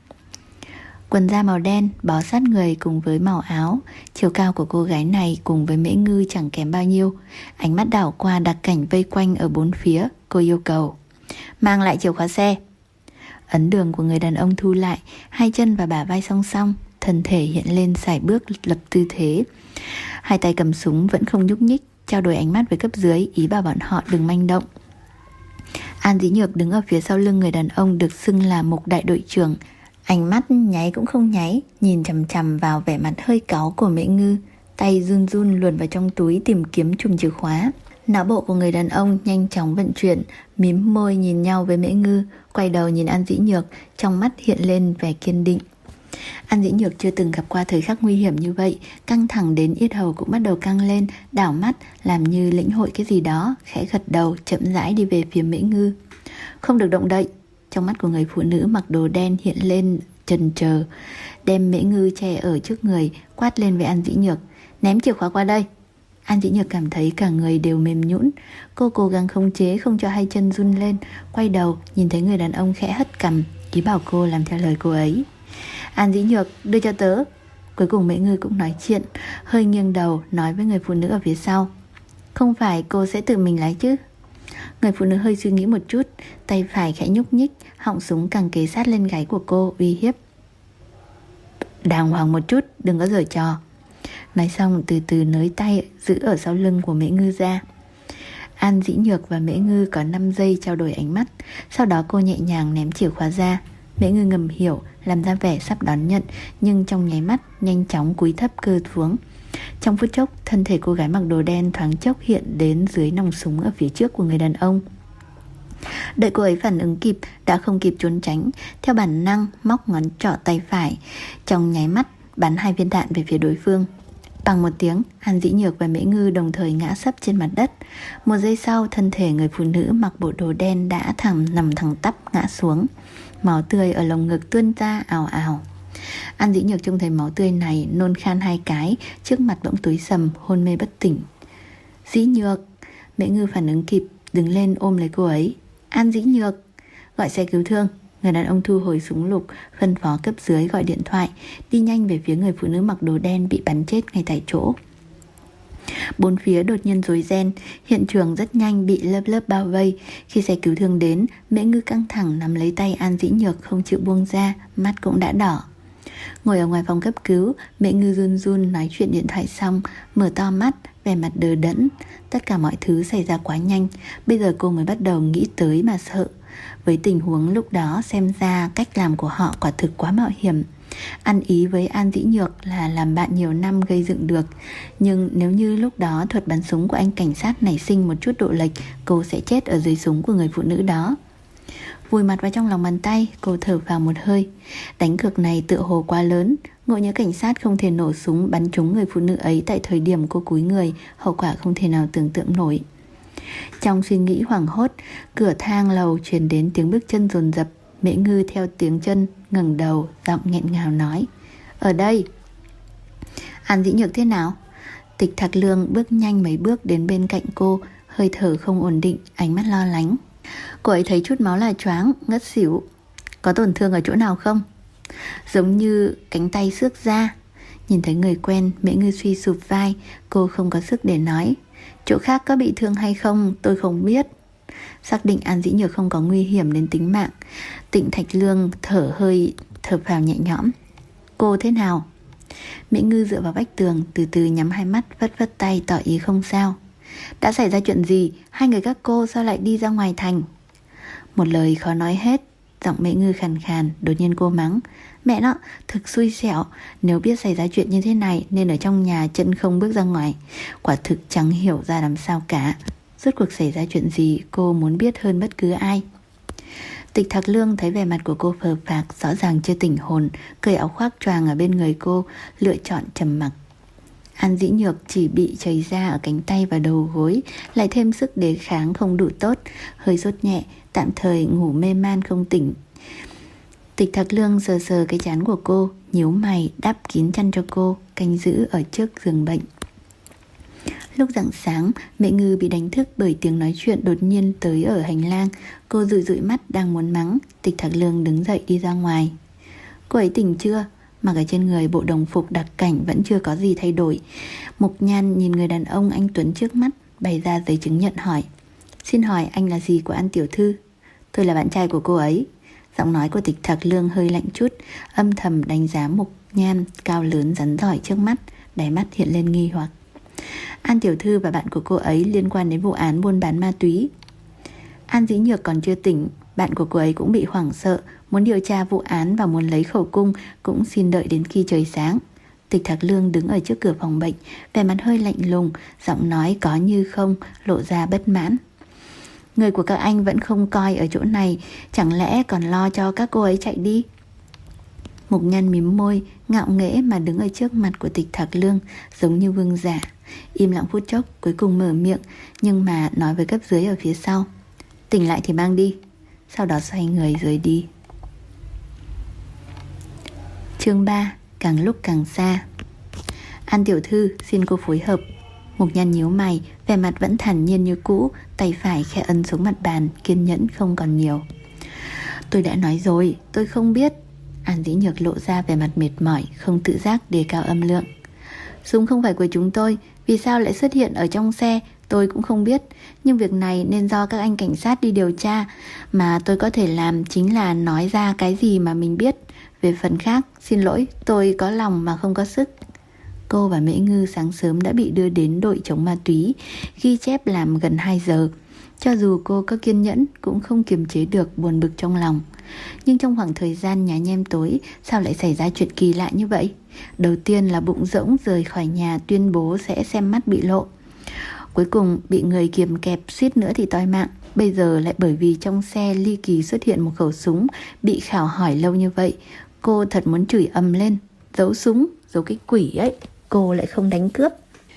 Quần da màu đen bó sát người cùng với màu áo, chiều cao của cô gái này cùng với Mễ Ngư chẳng kém bao nhiêu. Ánh mắt đảo qua đặc cảnh vây quanh ở bốn phía, cô yêu cầu: "Mang lại chìa khóa xe." Ấn đường của người đàn ông thu lại, hai chân và bả vai song song, thân thể hiện lên sải bước lập tư thế. Hai tay cầm súng vẫn không nhúc nhích, trao đổi ánh mắt với cấp dưới, ý bảo bọn họ đừng manh động. An Dĩ Nhược đứng ở phía sau lưng người đàn ông được xưng là Mục đại đội trưởng, ánh mắt nháy cũng không nháy, nhìn chằm chằm vào vẻ mặt hơi cáu của Mễ Ngư, tay run run luồn vào trong túi tìm kiếm chùm chìa khóa. Não bộ của người đàn ông nhanh chóng vận chuyển, mím môi nhìn nhau với Mễ Ngư, quay đầu nhìn An Dĩ Nhược, trong mắt hiện lên vẻ kiên định. An Dĩ Nhược chưa từng gặp qua thời khắc nguy hiểm như vậy, căng thẳng đến yết hầu cũng bắt đầu căng lên, đảo mắt làm như lĩnh hội cái gì đó, khẽ gật đầu chậm rãi đi về phía Mễ Ngư. "Không được động đậy." Trong mắt của người phụ nữ mặc đồ đen hiện lên chần chờ, đem Mễ Ngư che ở trước người, quát lên với An Dĩ Nhược: "Ném chìa khóa qua đây." An Dĩ Nhược cảm thấy cả người đều mềm nhũn. Cô cố gắng khống chế không cho hai chân run lên, quay đầu nhìn thấy người đàn ông khẽ hất cằm, ý bảo cô làm theo lời cô ấy. "An Dĩ Nhược, đưa cho tớ." Cuối cùng Mễ Ngư cũng nói chuyện, hơi nghiêng đầu nói với người phụ nữ ở phía sau: "Không phải cô sẽ tự mình lái chứ?" Người phụ nữ hơi suy nghĩ một chút, tay phải khẽ nhúc nhích, họng súng càng kề sát lên gáy của cô, uy hiếp: "Đàng hoàng một chút, đừng có giở trò." Nói xong từ từ nới tay giữ ở sau lưng của Mễ Ngư ra. An Dĩ Nhược và Mễ Ngư có năm giây trao đổi ánh mắt, sau đó cô nhẹ nhàng ném chìa khóa ra. Mễ Ngư ngầm hiểu, làm ra vẻ sắp đón nhận, nhưng trong nháy mắt nhanh chóng cúi thấp cơ xuống. Trong phút chốc, thân thể cô gái mặc đồ đen thoáng chốc hiện đến dưới nòng súng ở phía trước của người đàn ông. Đợi cô ấy phản ứng kịp, đã không kịp trốn tránh, theo bản năng móc ngón trỏ tay phải, trong nháy mắt bắn hai viên đạn về phía đối phương. Bằng một tiếng, An Dĩ Nhược và Mễ Ngư đồng thời ngã sấp trên mặt đất. Một giây sau, thân thể người phụ nữ mặc bộ đồ đen đã thẳng nằm thẳng tắp ngã xuống. Máu tươi ở lồng ngực tuôn ra ào ào. An Dĩ Nhược trông thấy máu tươi này, nôn khan hai cái, trước mặt bỗng tối sầm, hôn mê bất tỉnh. "Dĩ Nhược!" Mễ Ngư phản ứng kịp, đứng lên ôm lấy cô ấy. "An Dĩ Nhược!" "Gọi xe cứu thương." Người đàn ông thu hồi súng lục, phân phó cấp dưới gọi điện thoại, đi nhanh về phía người phụ nữ mặc đồ đen bị bắn chết ngay tại chỗ. Bốn phía đột nhiên rối ren, hiện trường rất nhanh bị lớp lớp bao vây. Khi xe cứu thương đến, Mễ Ngư căng thẳng nắm lấy tay An Dĩ Nhược không chịu buông ra, mắt cũng đã đỏ. Ngồi ở ngoài phòng cấp cứu, Mễ Ngư run run nói chuyện điện thoại xong, mở to mắt, vẻ mặt đờ đẫn. Tất cả mọi thứ xảy ra quá nhanh, bây giờ cô mới bắt đầu nghĩ tới mà sợ. Với tình huống lúc đó, xem ra cách làm của họ quả thực quá mạo hiểm. Ăn ý với An Dĩ Nhược là làm bạn nhiều năm gây dựng được, nhưng nếu như lúc đó thuật bắn súng của anh cảnh sát nảy sinh một chút độ lệch, cô sẽ chết ở dưới súng của người phụ nữ đó. Vùi mặt vào trong lòng bàn tay, cô thở vào một hơi. Đánh cược này tựa hồ quá lớn, ngộ nhỡ cảnh sát không thể nổ súng bắn trúng người phụ nữ ấy tại thời điểm cô cúi người, hậu quả không thể nào tưởng tượng nổi. Trong suy nghĩ hoảng hốt, cửa thang lầu truyền đến tiếng bước chân dồn dập. Mễ Ngư theo tiếng chân ngẩng đầu, giọng nghẹn ngào nói: "Ở đây." "An Dĩ Nhược thế nào?" Tịch Thạc Lương bước nhanh mấy bước đến bên cạnh cô, hơi thở không ổn định, ánh mắt lo lắng. Cô ấy thấy chút máu là choáng, ngất xỉu. "Có tổn thương ở chỗ nào không?" "Giống như cánh tay xước ra." Nhìn thấy người quen, Mễ Ngư suy sụp vai, cô không có sức để nói. "Chỗ khác có bị thương hay không tôi không biết." Xác định An Dĩ Nhược không có nguy hiểm đến tính mạng, Tịnh Thạch Lương thở hơi thở phào nhẹ nhõm. "Cô thế nào?" Mễ Ngư dựa vào vách tường, từ từ nhắm hai mắt, vất vất tay tỏ ý không sao. "Đã xảy ra chuyện gì? Hai người các cô sao lại đi ra ngoài thành?" Một lời khó nói hết. Giọng Mễ Ngư khàn khàn. Đột nhiên cô mắng: "Mẹ nó, thực xui xẻo. Nếu biết xảy ra chuyện như thế này nên ở trong nhà chân không bước ra ngoài. Quả thực chẳng hiểu ra làm sao cả." Rốt cuộc xảy ra chuyện gì, cô muốn biết hơn bất cứ ai. Tịch Thạc Lương thấy vẻ mặt của cô phờ phạc, rõ ràng chưa tỉnh hồn, cởi áo khoác choàng ở bên người cô, lựa chọn trầm mặc. An Dĩ Nhược chỉ bị chảy ra ở cánh tay và đầu gối, lại thêm sức đề kháng không đủ tốt, hơi sốt nhẹ, tạm thời ngủ mê man không tỉnh. Tịch Thạc Lương sờ sờ cái trán của cô, nhíu mày đắp kín chăn cho cô, canh giữ ở trước giường bệnh. Lúc rạng sáng, Mẹ Ngư bị đánh thức bởi tiếng nói chuyện đột nhiên tới ở hành lang. Cô dụi dụi mắt đang muốn mắng. Tịch Thạc Lương đứng dậy đi ra ngoài. Cô ấy tỉnh chưa? Mặc ở trên người bộ đồng phục đặc cảnh vẫn chưa có gì thay đổi. Mục Nhan nhìn người đàn ông anh tuấn trước mắt, bày ra giấy chứng nhận hỏi: Xin hỏi anh là gì của An tiểu thư? Tôi là bạn trai của cô ấy. Giọng nói của Tịch Thạc Lương hơi lạnh chút, âm thầm đánh giá Mục Nhan cao lớn rắn giỏi trước mắt, đáy mắt hiện lên nghi hoặc. An tiểu thư và bạn của cô ấy liên quan đến vụ án buôn bán ma túy. An Dĩ Nhược còn chưa tỉnh, bạn của cô ấy cũng bị hoảng sợ, muốn điều tra vụ án và muốn lấy khẩu cung, cũng xin đợi đến khi trời sáng. Tịch Thạc Lương đứng ở trước cửa phòng bệnh, vẻ mặt hơi lạnh lùng, giọng nói có như không, lộ ra bất mãn. Người của các anh vẫn không coi ở chỗ này, chẳng lẽ còn lo cho các cô ấy chạy đi? Mục Nhan mím môi, ngạo nghễ mà đứng ở trước mặt của Tịch Thạc Lương, giống như vương giả. Im lặng phút chốc, cuối cùng mở miệng, nhưng mà nói với cấp dưới ở phía sau: Tỉnh lại thì mang đi. Sau đó xoay người rời đi. Chương ba. Càng lúc càng xa. An tiểu thư, xin cô phối hợp. Mục Nhan nhíu mày, vẻ mặt vẫn thản nhiên như cũ, tay phải khẽ ấn xuống mặt bàn, kiên nhẫn không còn nhiều. Tôi đã nói rồi, tôi không biết. An Dĩ Nhược lộ ra vẻ mặt mệt mỏi, không tự giác đề cao âm lượng. Súng không phải của chúng tôi, vì sao lại xuất hiện ở trong xe tôi cũng không biết. Nhưng việc này nên do các anh cảnh sát đi điều tra. Mà tôi có thể làm chính là nói ra cái gì mà mình biết. Về phần khác, xin lỗi, tôi có lòng mà không có sức. Cô và Mễ Ngư sáng sớm đã bị đưa đến đội chống ma túy, ghi chép làm gần hai giờ. Cho dù cô có kiên nhẫn cũng không kiềm chế được buồn bực trong lòng. Nhưng trong khoảng thời gian nhà nhem tối, sao lại xảy ra chuyện kỳ lạ như vậy? Đầu tiên là bụng rỗng rời khỏi nhà tuyên bố sẽ xem mắt bị lộ. Cuối cùng bị người kiềm kẹp suýt nữa thì toi mạng. Bây giờ lại bởi vì trong xe ly kỳ xuất hiện một khẩu súng, bị khảo hỏi lâu như vậy. Cô thật muốn chửi ầm lên. Giấu súng, giấu cái quỷ ấy, cô lại không đánh cướp.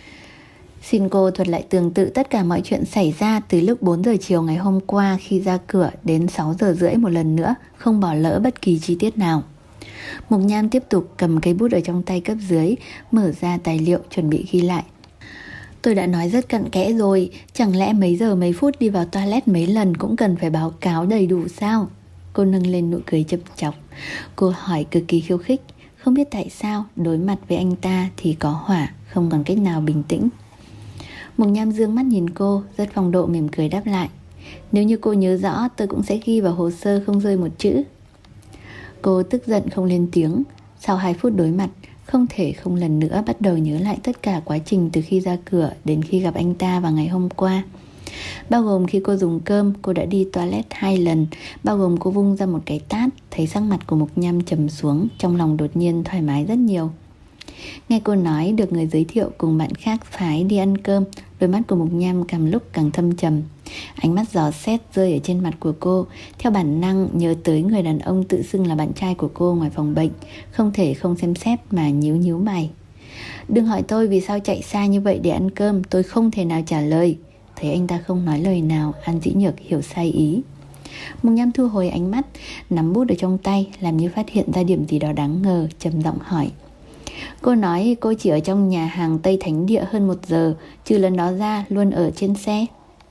Xin cô thuật lại tường tự tất cả mọi chuyện xảy ra từ lúc bốn giờ chiều ngày hôm qua khi ra cửa đến sáu giờ rưỡi một lần nữa, không bỏ lỡ bất kỳ chi tiết nào. Mục Nhan tiếp tục cầm cây bút ở trong tay cấp dưới, mở ra tài liệu chuẩn bị ghi lại. Tôi đã nói rất cặn kẽ rồi, chẳng lẽ mấy giờ mấy phút đi vào toilet mấy lần cũng cần phải báo cáo đầy đủ sao? Cô nâng lên nụ cười châm chọc. Cô hỏi cực kỳ khiêu khích, không biết tại sao đối mặt với anh ta thì có hỏa, không còn cách nào bình tĩnh. Mục Nham dương mắt nhìn cô, rất phong độ mỉm cười đáp lại. Nếu như cô nhớ rõ, tôi cũng sẽ ghi vào hồ sơ không rơi một chữ. Cô tức giận không lên tiếng. Sau hai phút đối mặt, không thể không lần nữa bắt đầu nhớ lại tất cả quá trình từ khi ra cửa đến khi gặp anh ta vào ngày hôm qua. Bao gồm khi cô dùng cơm, cô đã đi toilet hai lần. Bao gồm cô vung ra một cái tát. Thấy sắc mặt của Mục Nham trầm xuống, trong lòng đột nhiên thoải mái rất nhiều. Nghe cô nói được người giới thiệu cùng bạn khác phái đi ăn cơm, đôi mắt của Mục Nham càng lúc càng thâm trầm. Ánh mắt dò xét rơi ở trên mặt của cô. Theo bản năng nhớ tới người đàn ông tự xưng là bạn trai của cô ngoài phòng bệnh, không thể không xem xét mà nhíu nhíu mày. Đừng hỏi tôi vì sao chạy xa như vậy để ăn cơm, tôi không thể nào trả lời. Thấy anh ta không nói lời nào, An Dĩ Nhược hiểu sai ý. Mục Nham thu hồi ánh mắt, nắm bút ở trong tay, làm như phát hiện ra điểm gì đó đáng ngờ, trầm giọng hỏi. Cô nói cô chỉ ở trong nhà hàng Tây Thánh Địa hơn một giờ, trừ lần đó ra luôn ở trên xe.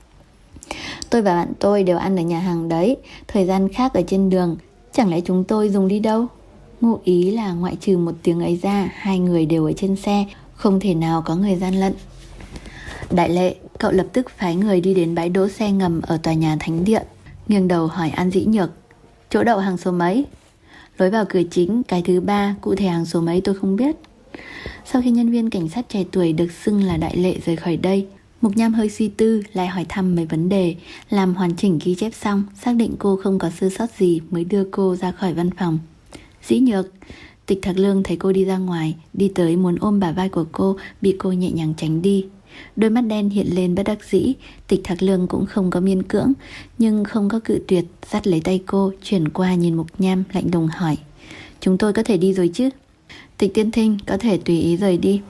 Tôi và bạn tôi đều ăn ở nhà hàng đấy, thời gian khác ở trên đường. Chẳng lẽ chúng tôi dùng đi đâu? Ngụ ý là ngoại trừ một tiếng ấy ra, hai người đều ở trên xe, không thể nào có người gian lận. Đại Lệ, cậu lập tức phái người đi đến bãi đỗ xe ngầm ở tòa nhà Thánh Địa, nghiêng đầu hỏi An Dĩ Nhược. Chỗ đậu hàng số mấy? Lối vào cửa chính, cái thứ ba, cụ thể hàng số mấy tôi không biết. Sau khi nhân viên cảnh sát trẻ tuổi được xưng là Đại Lệ rời khỏi đây, Mục Nham hơi suy tư, lại hỏi thăm mấy vấn đề, làm hoàn chỉnh ghi chép xong, xác định cô không có sơ sót gì mới đưa cô ra khỏi văn phòng. Dĩ Nhược. Tịch Thạc Lương thấy cô đi ra ngoài, đi tới muốn ôm bả vai của cô, bị cô nhẹ nhàng tránh đi. Đôi mắt đen hiện lên bất đắc dĩ. Tịch Thạc Lương cũng không có miễn cưỡng, nhưng không có cự tuyệt, dắt lấy tay cô, chuyển qua nhìn Mục Nham, lạnh lùng hỏi: Chúng tôi có thể đi rồi chứ? Tịch tiên thinh có thể tùy ý rời đi.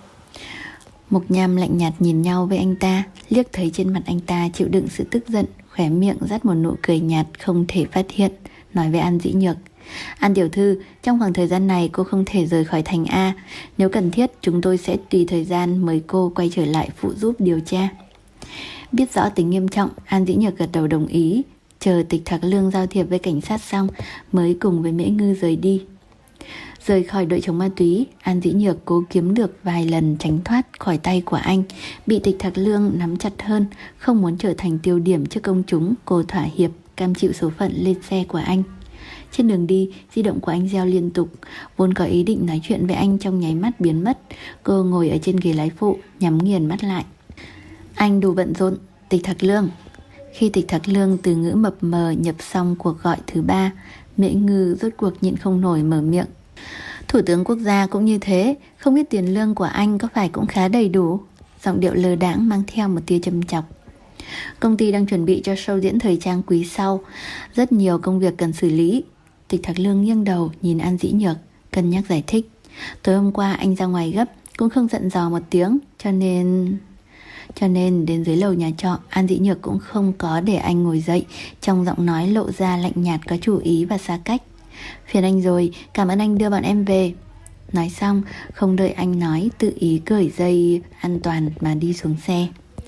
Mục Nham lạnh nhạt nhìn nhau với anh ta, liếc thấy trên mặt anh ta chịu đựng sự tức giận, khóe miệng dắt một nụ cười nhạt không thể phát hiện, nói với An Dĩ Nhược: An tiểu thư, trong khoảng thời gian này cô không thể rời khỏi thành A. Nếu cần thiết, chúng tôi sẽ tùy thời gian mời cô quay trở lại phụ giúp điều tra. Biết rõ tính nghiêm trọng, An Dĩ Nhược gật đầu đồng ý. Chờ Tịch Thạc Lương giao thiệp với cảnh sát xong, mới cùng với Mễ Ngư rời đi. Rời khỏi đội chống ma túy, An Dĩ Nhược cố kiếm được vài lần tránh thoát khỏi tay của anh, bị Tịch Thạc Lương nắm chặt hơn. Không muốn trở thành tiêu điểm trước công chúng, cô thỏa hiệp, cam chịu số phận lên xe của anh. Trên đường đi, di động của anh reo liên tục. Vốn có ý định nói chuyện với anh trong nháy mắt biến mất. Cô ngồi ở trên ghế lái phụ, nhắm nghiền mắt lại. Anh đủ bận rộn. Tịch Thạc Lương. Khi Tịch Thạc Lương từ ngữ mập mờ nhập xong cuộc gọi thứ ba, Mễ Ngư rốt cuộc nhịn không nổi mở miệng. Thủ tướng quốc gia cũng như thế, không biết tiền lương của anh có phải cũng khá đầy đủ? Giọng điệu lơ đãng mang theo một tia châm chọc. Công ty đang chuẩn bị cho show diễn thời trang quý sau, rất nhiều công việc cần xử lý. Tịch Thạc Lương nghiêng đầu nhìn An Dĩ Nhược, cân nhắc giải thích. Tối hôm qua anh ra ngoài gấp, cũng không dặn dò một tiếng, cho nên... Cho nên đến dưới lầu nhà trọ, An Dĩ Nhược cũng không có để anh ngồi dậy. Trong giọng nói lộ ra lạnh nhạt có chủ ý và xa cách. Phiền anh rồi, cảm ơn anh đưa bọn em về. Nói xong, không đợi anh nói, tự ý cởi dây an toàn mà đi xuống xe.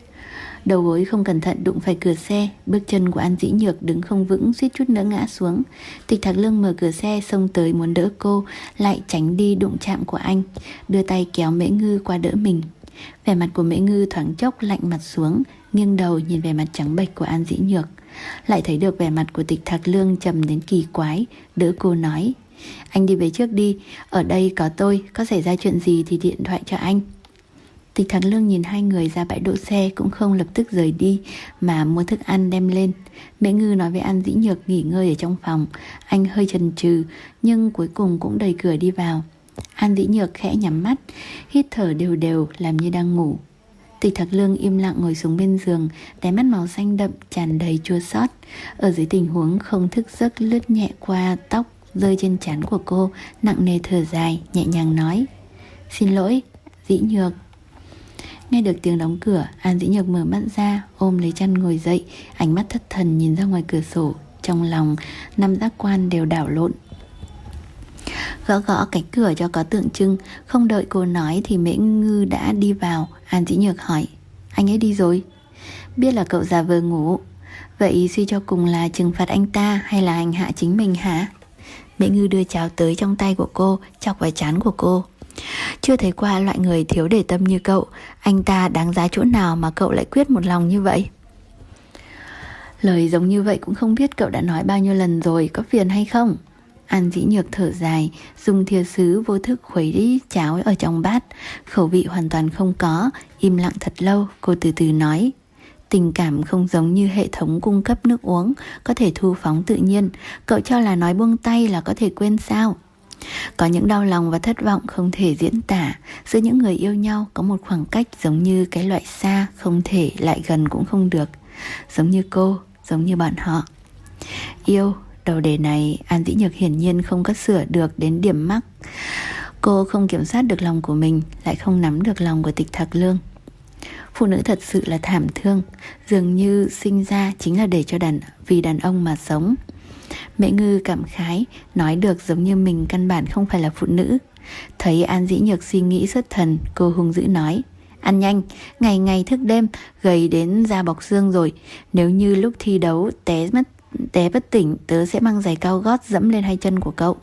Đầu gối không cẩn thận đụng phải cửa xe, bước chân của An Dĩ Nhược đứng không vững, suýt chút nữa ngã xuống. Tịch Thạc Lương mở cửa xe xông tới muốn đỡ cô, lại tránh đi đụng chạm của anh, đưa tay kéo Mễ Ngư qua đỡ mình. Vẻ mặt của Mễ Ngư thoáng chốc lạnh mặt xuống, nghiêng đầu nhìn vẻ mặt trắng bệch của An Dĩ Nhược, lại thấy được vẻ mặt của Tịch Thạc Lương trầm đến kỳ quái, đỡ cô nói: Anh đi về trước đi, ở đây có tôi, có xảy ra chuyện gì thì điện thoại cho anh. Tịch Thạc Lương nhìn hai người ra bãi đỗ xe, cũng không lập tức rời đi mà mua thức ăn đem lên. Mễ Ngư nói với An Dĩ Nhược nghỉ ngơi ở trong phòng. Anh hơi chần chừ, nhưng cuối cùng cũng đẩy cửa đi vào. An Dĩ Nhược khẽ nhắm mắt, hít thở đều đều làm như đang ngủ. Tịch Thạc Lương im lặng ngồi xuống bên giường, đáy mắt màu xanh đậm tràn đầy chua xót. Ở dưới tình huống không thức giấc, lướt nhẹ qua tóc rơi trên trán của cô, nặng nề thở dài, nhẹ nhàng nói: Xin lỗi, Dĩ Nhược. Nghe được tiếng đóng cửa, An Dĩ Nhược mở mắt ra, ôm lấy chăn ngồi dậy, ánh mắt thất thần nhìn ra ngoài cửa sổ. Trong lòng năm giác quan đều đảo lộn. Gõ gõ cánh cửa cho có tượng trưng. Không đợi cô nói thì Mễ Ngư đã đi vào. An Dĩ Nhược hỏi: Anh ấy đi rồi? Biết là cậu già vờ ngủ. Vậy suy cho cùng là trừng phạt anh ta hay là hành hạ chính mình hả? Mễ Ngư đưa cháo tới trong tay của cô, chọc vào trán của cô. Chưa thấy qua loại người thiếu để tâm như cậu. Anh ta đáng giá chỗ nào mà cậu lại quyết một lòng như vậy? Lời giống như vậy cũng không biết cậu đã nói bao nhiêu lần rồi, có phiền hay không? An Dĩ Nhược thở dài, dùng thìa sứ vô thức khuấy đi cháo ở trong bát. Khẩu vị hoàn toàn không có. Im lặng thật lâu, cô từ từ nói: Tình cảm không giống như hệ thống cung cấp nước uống, có thể thu phóng tự nhiên. Cậu cho là nói buông tay là có thể quên sao? Có những đau lòng và thất vọng không thể diễn tả. Giữa những người yêu nhau có một khoảng cách giống như cái loại xa, không thể lại gần cũng không được. Giống như cô, giống như bọn họ. Yêu, đầu đề này An Dĩ Nhược hiển nhiên không có sửa được đến điểm mắc. Cô không kiểm soát được lòng của mình, lại không nắm được lòng của Tịch Thạc Lương. Phụ nữ thật sự là thảm thương, dường như sinh ra chính là để cho đàn vì đàn ông mà sống. Mễ Ngư cảm khái, nói được giống như mình căn bản không phải là phụ nữ. Thấy An Dĩ Nhược suy nghĩ xuất thần, cô hung dữ nói: Ăn nhanh, ngày ngày thức đêm, gầy đến da bọc xương rồi. Nếu như lúc thi đấu té mất té bất tỉnh, tớ sẽ mang giày cao gót dẫm lên hai chân của cậu.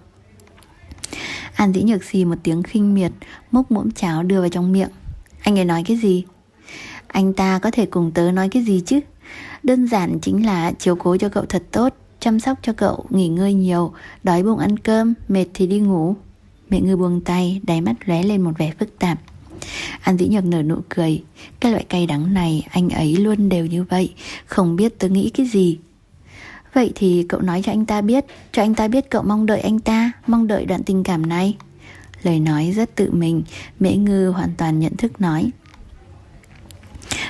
An Dĩ Nhược xì một tiếng khinh miệt, múc muỗng cháo đưa vào trong miệng. Anh ấy nói cái gì? Anh ta có thể cùng tớ nói cái gì chứ? Đơn giản chính là chiếu cố cho cậu thật tốt, chăm sóc cho cậu nghỉ ngơi nhiều, đói bụng ăn cơm, mệt thì đi ngủ. Mẹ Ngư buông tay, đáy mắt lóe lên một vẻ phức tạp. An Dĩ Nhược nở nụ cười. Cái loại cay đắng này anh ấy luôn đều như vậy, không biết tớ nghĩ cái gì. Vậy thì cậu nói cho anh ta biết, cho anh ta biết cậu mong đợi anh ta, mong đợi đoạn tình cảm này. Lời nói rất tự mình, Mễ Ngư hoàn toàn nhận thức nói.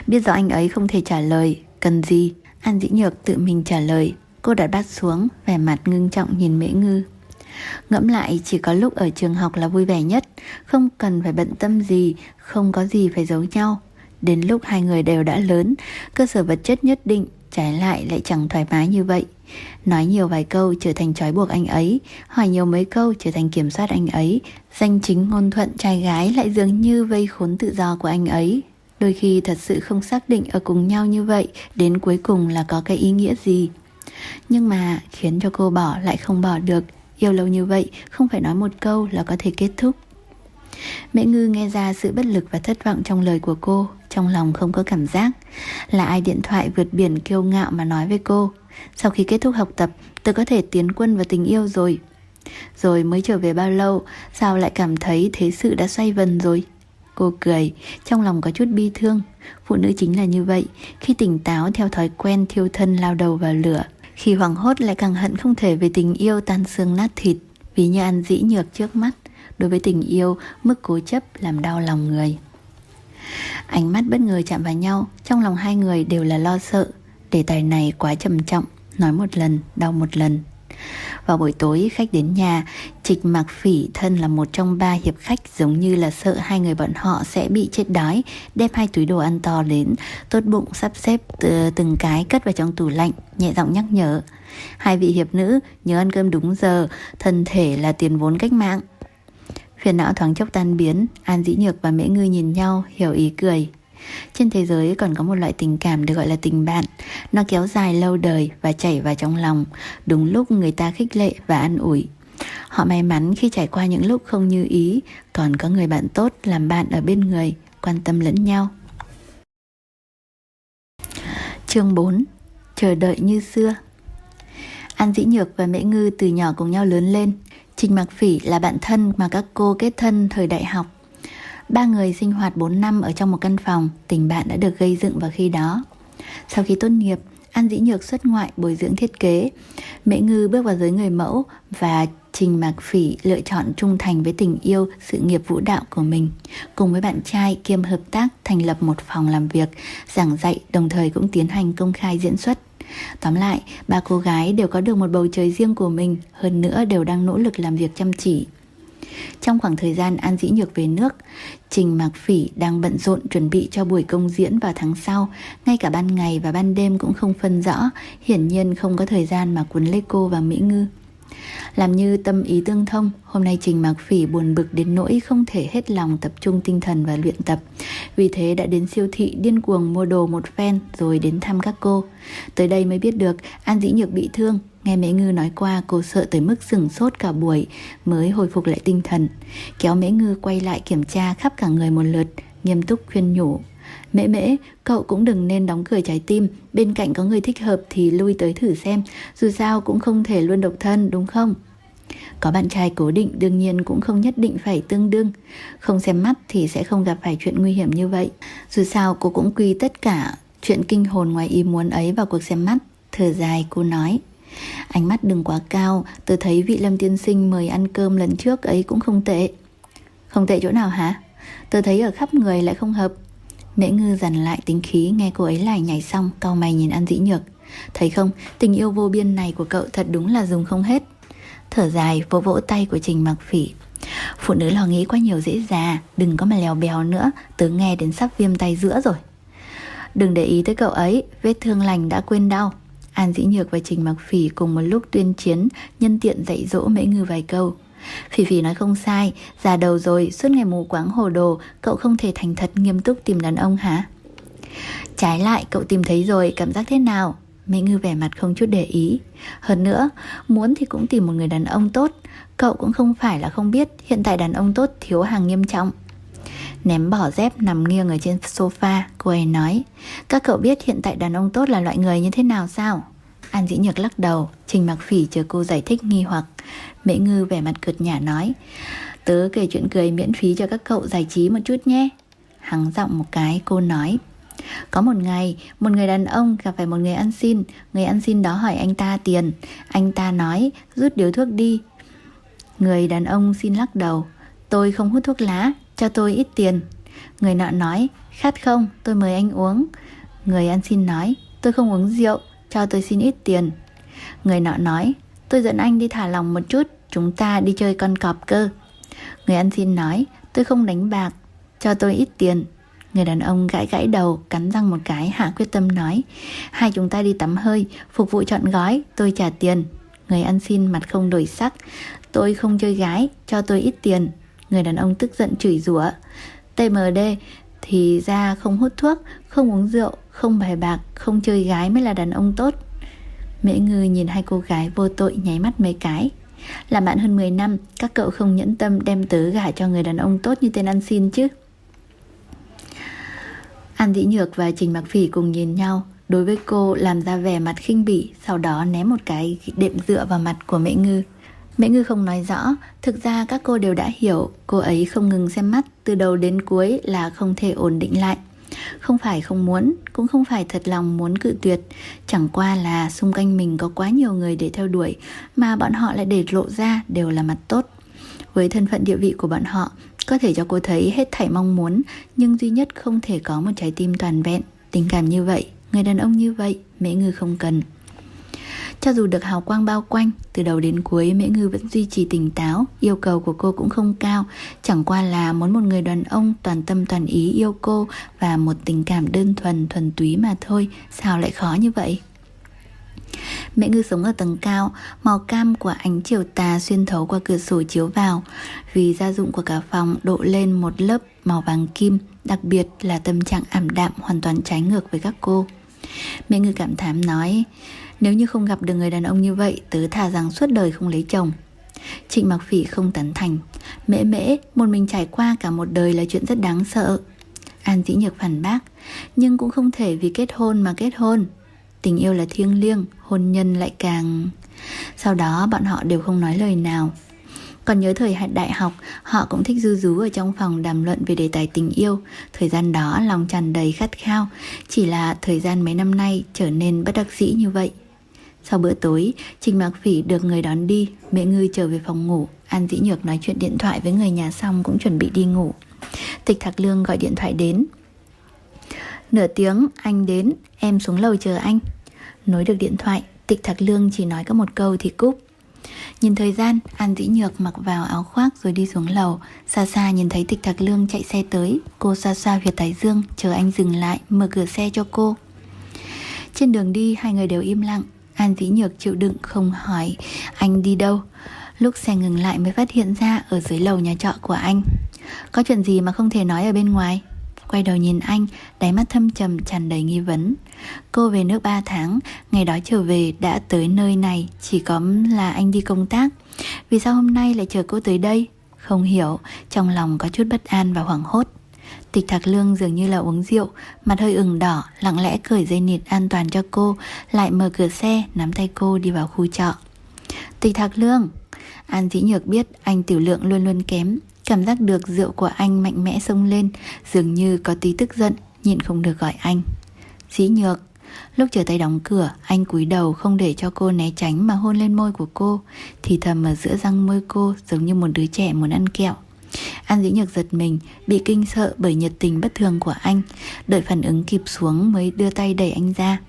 Biết rõ anh ấy không thể trả lời. Cần gì? An Dĩ Nhược tự mình trả lời. Cô đặt bát xuống, vẻ mặt ngưng trọng nhìn Mễ Ngư. Ngẫm lại, chỉ có lúc ở trường học là vui vẻ nhất, không cần phải bận tâm gì, không có gì phải giấu nhau. Đến lúc hai người đều đã lớn, cơ sở vật chất nhất định, trái lại lại chẳng thoải mái như vậy. Nói nhiều vài câu trở thành trói buộc anh ấy, hỏi nhiều mấy câu trở thành kiểm soát anh ấy. Danh chính ngôn thuận trai gái lại dường như vây khốn tự do của anh ấy. Đôi khi thật sự không xác định ở cùng nhau như vậy đến cuối cùng là có cái ý nghĩa gì. Nhưng mà khiến cho cô bỏ lại không bỏ được. Yêu lâu như vậy không phải nói một câu là có thể kết thúc. Mễ Ngư nghe ra sự bất lực và thất vọng trong lời của cô. Trong lòng không có cảm giác. Là ai điện thoại vượt biển kiêu ngạo mà nói với cô: sau khi kết thúc học tập, tôi có thể tiến quân vào tình yêu rồi. Rồi mới trở về bao lâu, sao lại cảm thấy thế sự đã xoay vần rồi? Cô cười, trong lòng có chút bi thương. Phụ nữ chính là như vậy, khi tỉnh táo theo thói quen thiêu thân lao đầu vào lửa, khi hoảng hốt lại càng hận không thể về tình yêu tan xương nát thịt. Vì như An Dĩ Nhược trước mắt, đối với tình yêu, mức cố chấp làm đau lòng người. Ánh mắt bất ngờ chạm vào nhau, trong lòng hai người đều là lo sợ. Đề tài này quá trầm trọng, nói một lần, đau một lần. Vào buổi tối khách đến nhà, Trịch Mạc Phỉ thân là một trong ba hiệp khách, giống như là sợ hai người bọn họ sẽ bị chết đói, đem hai túi đồ ăn to đến, tốt bụng sắp xếp từng cái cất vào trong tủ lạnh, nhẹ giọng nhắc nhở: hai vị hiệp nữ nhớ ăn cơm đúng giờ, thân thể là tiền vốn cách mạng. Phiền não thoáng chốc tan biến, An Dĩ Nhược và Mễ Ngư nhìn nhau, hiểu ý cười. Trên thế giới còn có một loại tình cảm được gọi là tình bạn. Nó kéo dài lâu đời và chảy vào trong lòng, đúng lúc người ta khích lệ và an ủi. Họ may mắn khi trải qua những lúc không như ý, còn có người bạn tốt làm bạn ở bên người, quan tâm lẫn nhau. Chương bốn. Chờ đợi như xưa. An Dĩ Nhược và Mễ Ngư từ nhỏ cùng nhau lớn lên. Trịch Mạc Phỉ là bạn thân mà các cô kết thân thời đại học. Ba người sinh hoạt bốn năm ở trong một căn phòng, tình bạn đã được gây dựng vào khi đó. Sau khi tốt nghiệp, An Dĩ Nhược xuất ngoại bồi dưỡng thiết kế, Mễ Ngư bước vào giới người mẫu, và Trình Mạc Phỉ lựa chọn trung thành với tình yêu, sự nghiệp vũ đạo của mình. Cùng với bạn trai kiêm hợp tác thành lập một phòng làm việc, giảng dạy, đồng thời cũng tiến hành công khai diễn xuất. Tóm lại, ba cô gái đều có được một bầu trời riêng của mình, hơn nữa đều đang nỗ lực làm việc chăm chỉ. Trong khoảng thời gian An Dĩ Nhược về nước, Trình Mạc Phỉ đang bận rộn chuẩn bị cho buổi công diễn vào tháng sau. Ngay cả ban ngày và ban đêm cũng không phân rõ, hiển nhiên không có thời gian mà cuốn lấy cô và Mễ Ngư. Làm như tâm ý tương thông, hôm nay Trình Mạc Phỉ buồn bực đến nỗi không thể hết lòng tập trung tinh thần và luyện tập. Vì thế đã đến siêu thị điên cuồng mua đồ một phen rồi đến thăm các cô. Tới đây mới biết được An Dĩ Nhược bị thương. Nghe Mễ Ngư nói qua, cô sợ tới mức sửng sốt cả buổi mới hồi phục lại tinh thần. Kéo Mễ Ngư quay lại kiểm tra khắp cả người một lượt, nghiêm túc khuyên nhủ: Mễ Mễ, cậu cũng đừng nên đóng cửa trái tim. Bên cạnh có người thích hợp thì lui tới thử xem. Dù sao cũng không thể luôn độc thân, đúng không? Có bạn trai cố định đương nhiên cũng không nhất định phải tương đương. Không xem mắt thì sẽ không gặp phải chuyện nguy hiểm như vậy. Dù sao cô cũng quy tất cả chuyện kinh hồn ngoài ý muốn ấy vào cuộc xem mắt. Thở dài cô nói: Ánh mắt đừng quá cao, tôi thấy vị Lâm tiên sinh mời ăn cơm lần trước ấy cũng không tệ. Không tệ chỗ nào hả? Tôi thấy ở khắp người lại không hợp. Mễ Ngư dằn lại tính khí nghe cô ấy lại nhảy xong, cau mày nhìn An Dĩ Nhược. Thấy không, tình yêu vô biên này của cậu thật đúng là dùng không hết. Thở dài vỗ vỗ tay của Trình Mạc Phỉ. Phụ nữ lo nghĩ quá nhiều dễ già, đừng có mà lèo bèo nữa, tớ nghe đến sắp viêm tay giữa rồi. Đừng để ý tới cậu ấy, vết thương lành đã quên đau. An Dĩ Nhược và Trình Mạc Phỉ cùng một lúc tuyên chiến, nhân tiện dạy dỗ Mễ Ngư vài câu. Phỉ Phỉ nói không sai, già đầu rồi, suốt ngày mù quáng hồ đồ, cậu không thể thành thật nghiêm túc tìm đàn ông hả? Trái lại, cậu tìm thấy rồi, cảm giác thế nào? Mễ Ngư vẻ mặt không chút để ý. Hơn nữa, muốn thì cũng tìm một người đàn ông tốt. Cậu cũng không phải là không biết, hiện tại đàn ông tốt thiếu hàng nghiêm trọng. Ném bỏ dép nằm nghiêng ở trên sofa, cô ấy nói: Các cậu biết hiện tại đàn ông tốt là loại người như thế nào sao? An Dĩ Nhược lắc đầu. Trình Mạc Phỉ chờ cô giải thích nghi hoặc. Mễ Ngư vẻ mặt cợt nhả nói: Tớ kể chuyện cười miễn phí cho các cậu giải trí một chút nhé. Hắng giọng một cái, cô nói: Có một ngày, một người đàn ông gặp phải một người ăn xin. Người ăn xin đó hỏi anh ta tiền. Anh ta nói: Rút điếu thuốc đi. Người đàn ông xin lắc đầu: Tôi không hút thuốc lá, cho tôi ít tiền. Người nọ nói: khát không? Tôi mời anh uống. Người ăn xin nói, tôi không uống rượu, cho tôi xin ít tiền. Người nọ nói, tôi dẫn anh đi thả lỏng một chút, chúng ta đi chơi con cọp cơ. Người ăn xin nói, tôi không đánh bạc, cho tôi ít tiền. Người đàn ông gãi gãi đầu, cắn răng một cái, hạ quyết tâm nói, hai chúng ta đi tắm hơi, phục vụ trọn gói, tôi trả tiền. Người ăn xin mặt không đổi sắc, tôi không chơi gái, cho tôi ít tiền. Người đàn ông tức giận chửi rủa, tê em đê thì ra không hút thuốc, không uống rượu, không bài bạc, không chơi gái mới là đàn ông tốt. Mễ Ngư nhìn hai cô gái vô tội nháy mắt mấy cái. Làm bạn hơn mười năm, các cậu không nhẫn tâm đem tớ gả cho người đàn ông tốt như tên ăn xin chứ? An Dĩ Nhược và Trình Mặc Phỉ cùng nhìn nhau, đối với cô làm ra vẻ mặt khinh bỉ, sau đó ném một cái đệm dựa vào mặt của Mễ Ngư. Mễ Ngư không nói rõ, thực ra các cô đều đã hiểu, cô ấy không ngừng xem mắt, từ đầu đến cuối là không thể ổn định lại. Không phải không muốn, cũng không phải thật lòng muốn cự tuyệt, chẳng qua là xung quanh mình có quá nhiều người để theo đuổi, mà bọn họ lại để lộ ra đều là mặt tốt. Với thân phận địa vị của bọn họ, có thể cho cô thấy hết thảy mong muốn, nhưng duy nhất không thể có một trái tim toàn vẹn. Tình cảm như vậy, người đàn ông như vậy, Mễ Ngư không cần. Cho dù được hào quang bao quanh, từ đầu đến cuối Mễ Ngư vẫn duy trì tỉnh táo. Yêu cầu của cô cũng không cao, chẳng qua là muốn một người đàn ông toàn tâm toàn ý yêu cô và một tình cảm đơn thuần thuần túy mà thôi. Sao lại khó như vậy? Mễ Ngư sống ở tầng cao, màu cam của ánh chiều tà xuyên thấu qua cửa sổ chiếu vào. Vì gia dụng của cả phòng độ lên một lớp màu vàng kim, đặc biệt là tâm trạng ảm đạm hoàn toàn trái ngược với các cô. Mễ Ngư cảm thán nói, nếu như không gặp được người đàn ông như vậy, tớ thà rằng suốt đời không lấy chồng. Trịnh Mặc Phỉ không tán thành, Mễ Mễ, một mình trải qua cả một đời là chuyện rất đáng sợ. An Dĩ Nhược phản bác, nhưng cũng không thể vì kết hôn mà kết hôn. Tình yêu là thiêng liêng, hôn nhân lại càng... Sau đó bọn họ đều không nói lời nào. Còn nhớ thời đại học, họ cũng thích ru rú ở trong phòng đàm luận về đề tài tình yêu. Thời gian đó lòng tràn đầy khát khao, chỉ là thời gian mấy năm nay trở nên bất đắc dĩ như vậy. Sau bữa tối, Trình Mặc Phỉ được người đón đi, Mễ Ngư trở về phòng ngủ. An Dĩ Nhược nói chuyện điện thoại với người nhà xong cũng chuẩn bị đi ngủ. Tịch Thạc Lương gọi điện thoại đến. Nửa tiếng anh đến, em xuống lầu chờ anh. Nối được điện thoại, Tịch Thạc Lương chỉ nói có một câu thì cúp. Nhìn thời gian, An Dĩ Nhược mặc vào áo khoác rồi đi xuống lầu. Xa xa nhìn thấy Tịch Thạc Lương chạy xe tới, cô xoa xoa huyệt thái dương, chờ anh dừng lại, mở cửa xe cho cô. Trên đường đi, hai người đều im lặng. An Dĩ Nhược chịu đựng không hỏi anh đi đâu. Lúc xe ngừng lại mới phát hiện ra ở dưới lầu nhà trọ của anh. Có chuyện gì mà không thể nói ở bên ngoài? Quay đầu nhìn anh, đáy mắt thâm trầm tràn đầy nghi vấn. Cô về nước ba tháng, ngày đó trở về đã tới nơi này, chỉ có là anh đi công tác. Vì sao hôm nay lại chờ cô tới đây? Không hiểu, trong lòng có chút bất an và hoảng hốt. Tịch Thạc Lương dường như là uống rượu, mặt hơi ửng đỏ, lặng lẽ cởi dây nịt an toàn cho cô, lại mở cửa xe, nắm tay cô đi vào khu trọ. Tịch Thạc Lương. An Dĩ Nhược biết anh tiểu lượng luôn luôn kém, cảm giác được rượu của anh mạnh mẽ xông lên, dường như có tí tức giận, nhịn không được gọi anh. Dĩ Nhược. Lúc chờ tay đóng cửa, anh cúi đầu không để cho cô né tránh mà hôn lên môi của cô, thì thầm ở giữa răng môi cô giống như một đứa trẻ muốn ăn kẹo. An Dĩ Nhược giật mình, bị kinh sợ bởi nhiệt tình bất thường của anh, đợi phản ứng kịp xuống mới đưa tay đẩy anh ra.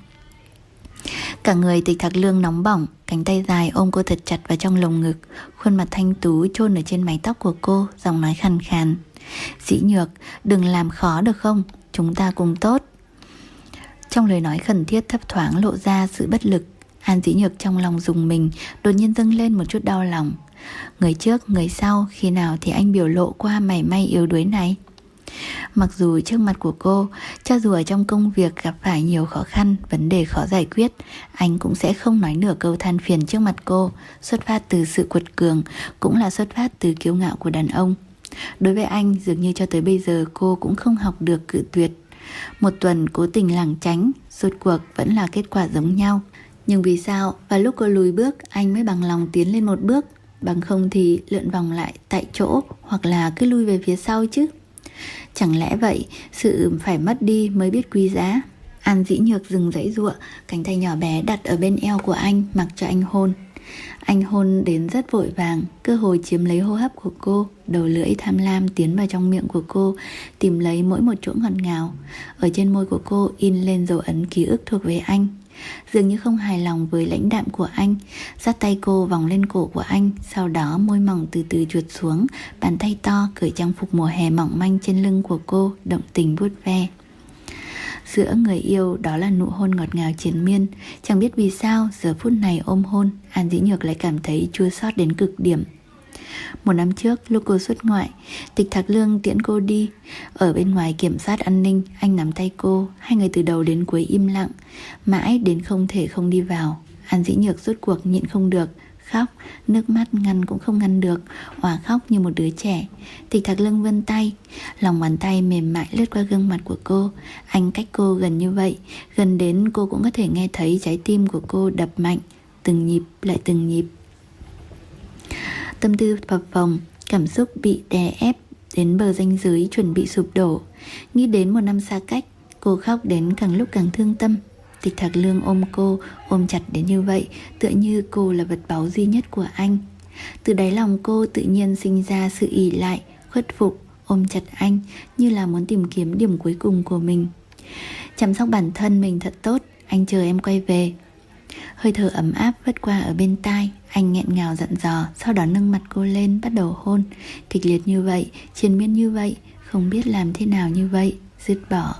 Cả người Tịch Thạc Lương nóng bỏng, cánh tay dài ôm cô thật chặt vào trong lồng ngực, khuôn mặt thanh tú chôn ở trên mái tóc của cô, giọng nói khàn khàn. Dĩ Nhược, đừng làm khó được không? Chúng ta cùng tốt. Trong lời nói khẩn thiết thấp thoáng lộ ra sự bất lực. An Dĩ Nhược trong lòng rùng mình, đột nhiên dâng lên một chút đau lòng. Người trước, người sau, khi nào thì anh biểu lộ qua mảy may yếu đuối này? Mặc dù trước mặt của cô, cho dù ở trong công việc gặp phải nhiều khó khăn, vấn đề khó giải quyết, anh cũng sẽ không nói nửa câu than phiền trước mặt cô. Xuất phát từ sự quật cường, cũng là xuất phát từ kiêu ngạo của đàn ông. Đối với anh, dường như cho tới bây giờ cô cũng không học được cự tuyệt. Một tuần cố tình lảng tránh, rốt cuộc vẫn là kết quả giống nhau. Nhưng vì sao vào lúc cô lùi bước, anh mới bằng lòng tiến lên một bước? Bằng không thì lượn vòng lại tại chỗ, hoặc là cứ lui về phía sau chứ? Chẳng lẽ vậy, sự phải mất đi mới biết quý giá? An Dĩ Nhược dừng dãy giụa, cánh tay nhỏ bé đặt ở bên eo của anh, mặc cho anh hôn. Anh hôn đến rất vội vàng, cơ hội chiếm lấy hô hấp của cô. Đầu lưỡi tham lam tiến vào trong miệng của cô, tìm lấy mỗi một chỗ ngọt ngào. Ở trên môi của cô in lên dấu ấn ký ức thuộc về anh. Dường như không hài lòng với lãnh đạm của anh, dắt tay cô vòng lên cổ của anh. Sau đó môi mỏng từ từ trượt xuống, bàn tay to cởi trang phục mùa hè mỏng manh trên lưng của cô, động tình vuốt ve. Giữa người yêu đó là nụ hôn ngọt ngào triền miên. Chẳng biết vì sao giờ phút này ôm hôn, An Dĩ Nhược lại cảm thấy chua xót đến cực điểm. Một năm trước lúc cô xuất ngoại, Tịch Thạc Lương tiễn cô đi. Ở bên ngoài kiểm soát an ninh, anh nắm tay cô. Hai người từ đầu đến cuối im lặng, mãi đến không thể không đi vào. An Dĩ Nhược rốt cuộc nhịn không được, khóc, nước mắt ngăn cũng không ngăn được, òa khóc như một đứa trẻ. Tịch Thạc Lương vươn tay, lòng bàn tay mềm mại lướt qua gương mặt của cô. Anh cách cô gần như vậy, gần đến cô cũng có thể nghe thấy trái tim của cô đập mạnh, từng nhịp lại từng nhịp. Tâm tư phập phồng, cảm xúc bị đè ép đến bờ ranh giới chuẩn bị sụp đổ. Nghĩ đến một năm xa cách, cô khóc đến càng lúc càng thương tâm. Tịch Thạc Lương ôm cô, ôm chặt đến như vậy, tựa như cô là vật báu duy nhất của anh. Từ đáy lòng cô tự nhiên sinh ra sự ỷ lại, khuất phục, ôm chặt anh như là muốn tìm kiếm điểm cuối cùng của mình. Chăm sóc bản thân mình thật tốt, anh chờ em quay về. Hơi thở ấm áp vất qua ở bên tai, anh nghẹn ngào dặn dò, sau đó nâng mặt cô lên bắt đầu hôn. Kịch liệt như vậy, triền miên như vậy, không biết làm thế nào như vậy, dứt bỏ.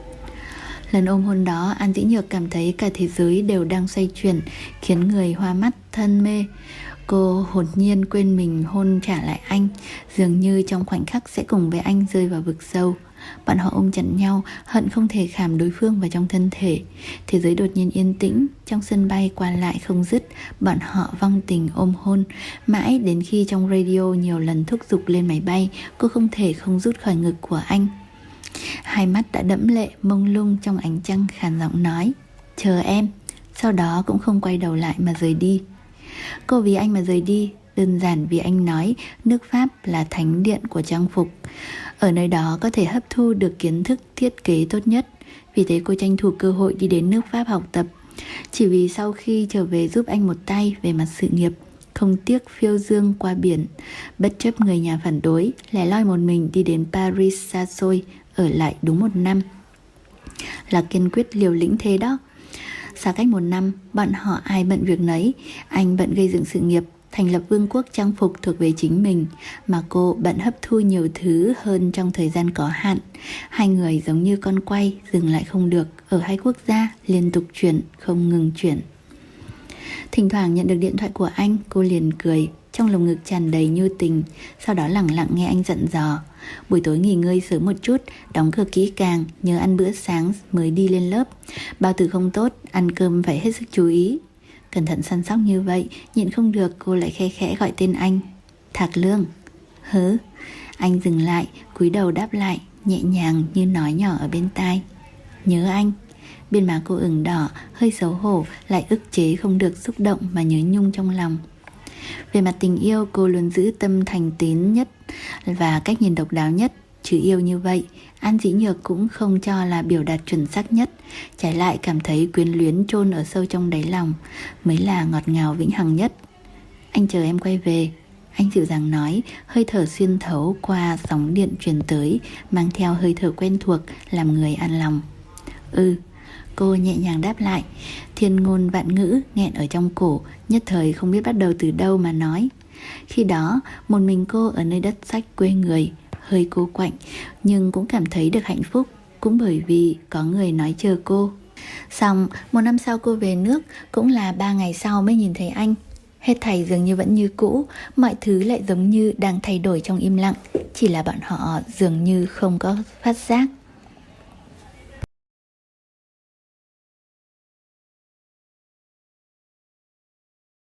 Lần ôm hôn đó, An Dĩ Nhược cảm thấy cả thế giới đều đang xoay chuyển, khiến người hoa mắt, thân mê. Cô hồn nhiên quên mình hôn trả lại anh, dường như trong khoảnh khắc sẽ cùng với anh rơi vào vực sâu. Bọn họ ôm chặt nhau, hận không thể khảm đối phương vào trong thân thể. Thế giới đột nhiên yên tĩnh, trong sân bay qua lại không dứt. Bọn họ vong tình ôm hôn, mãi đến khi trong radio nhiều lần thúc giục lên máy bay, cô không thể không rút khỏi ngực của anh. Hai mắt đã đẫm lệ, mông lung trong ánh trăng, khàn giọng nói, chờ em. Sau đó cũng không quay đầu lại mà rời đi. Cô vì anh mà rời đi, đơn giản vì anh nói nước Pháp là thánh điện của trang phục. Ở nơi đó có thể hấp thu được kiến thức thiết kế tốt nhất. Vì thế cô tranh thủ cơ hội đi đến nước Pháp học tập, chỉ vì sau khi trở về giúp anh một tay về mặt sự nghiệp. Không tiếc phiêu dương qua biển, bất chấp người nhà phản đối, lẻ loi một mình đi đến Paris xa xôi, ở lại đúng một năm. Là kiên quyết liều lĩnh thế đó. Xa cách một năm, bọn họ ai bận việc nấy. Anh bận gây dựng sự nghiệp, thành lập vương quốc trang phục thuộc về chính mình, mà cô bận hấp thu nhiều thứ hơn trong thời gian có hạn. Hai người giống như con quay, dừng lại không được, ở hai quốc gia liên tục chuyển, không ngừng chuyển. Thỉnh thoảng nhận được điện thoại của anh, cô liền cười, trong lồng ngực tràn đầy nhu tình. Sau đó lẳng lặng nghe anh dặn dò, buổi tối nghỉ ngơi sớm một chút, đóng cửa kỹ càng, nhớ ăn bữa sáng mới đi lên lớp. Bao tử không tốt, ăn cơm phải hết sức chú ý. Cẩn thận săn sóc như vậy, nhịn không được cô lại khe khẽ gọi tên anh. Thạc Lương. Hứ. Anh dừng lại, cúi đầu đáp lại, nhẹ nhàng như nói nhỏ ở bên tai. Nhớ anh. Bên má cô ửng đỏ, hơi xấu hổ, lại ức chế không được xúc động mà nhớ nhung trong lòng. Về mặt tình yêu, cô luôn giữ tâm thành tín nhất và cách nhìn độc đáo nhất. Chứ yêu như vậy, An Dĩ Nhược cũng không cho là biểu đạt chuẩn xác nhất. Trái lại cảm thấy quyến luyến chôn ở sâu trong đáy lòng mới là ngọt ngào vĩnh hằng nhất. Anh chờ em quay về. Anh dịu dàng nói, hơi thở xuyên thấu qua sóng điện truyền tới, mang theo hơi thở quen thuộc, làm người an lòng. Ừ. Cô nhẹ nhàng đáp lại, thiên ngôn vạn ngữ nghẹn ở trong cổ, nhất thời không biết bắt đầu từ đâu mà nói. Khi đó, một mình cô ở nơi đất khách quê người, hơi cô quạnh, nhưng cũng cảm thấy được hạnh phúc, cũng bởi vì có người nói chờ cô. Xong, một năm sau cô về nước, cũng là ba ngày sau mới nhìn thấy anh. Hết thảy dường như vẫn như cũ, mọi thứ lại giống như đang thay đổi trong im lặng, chỉ là bọn họ dường như không có phát giác.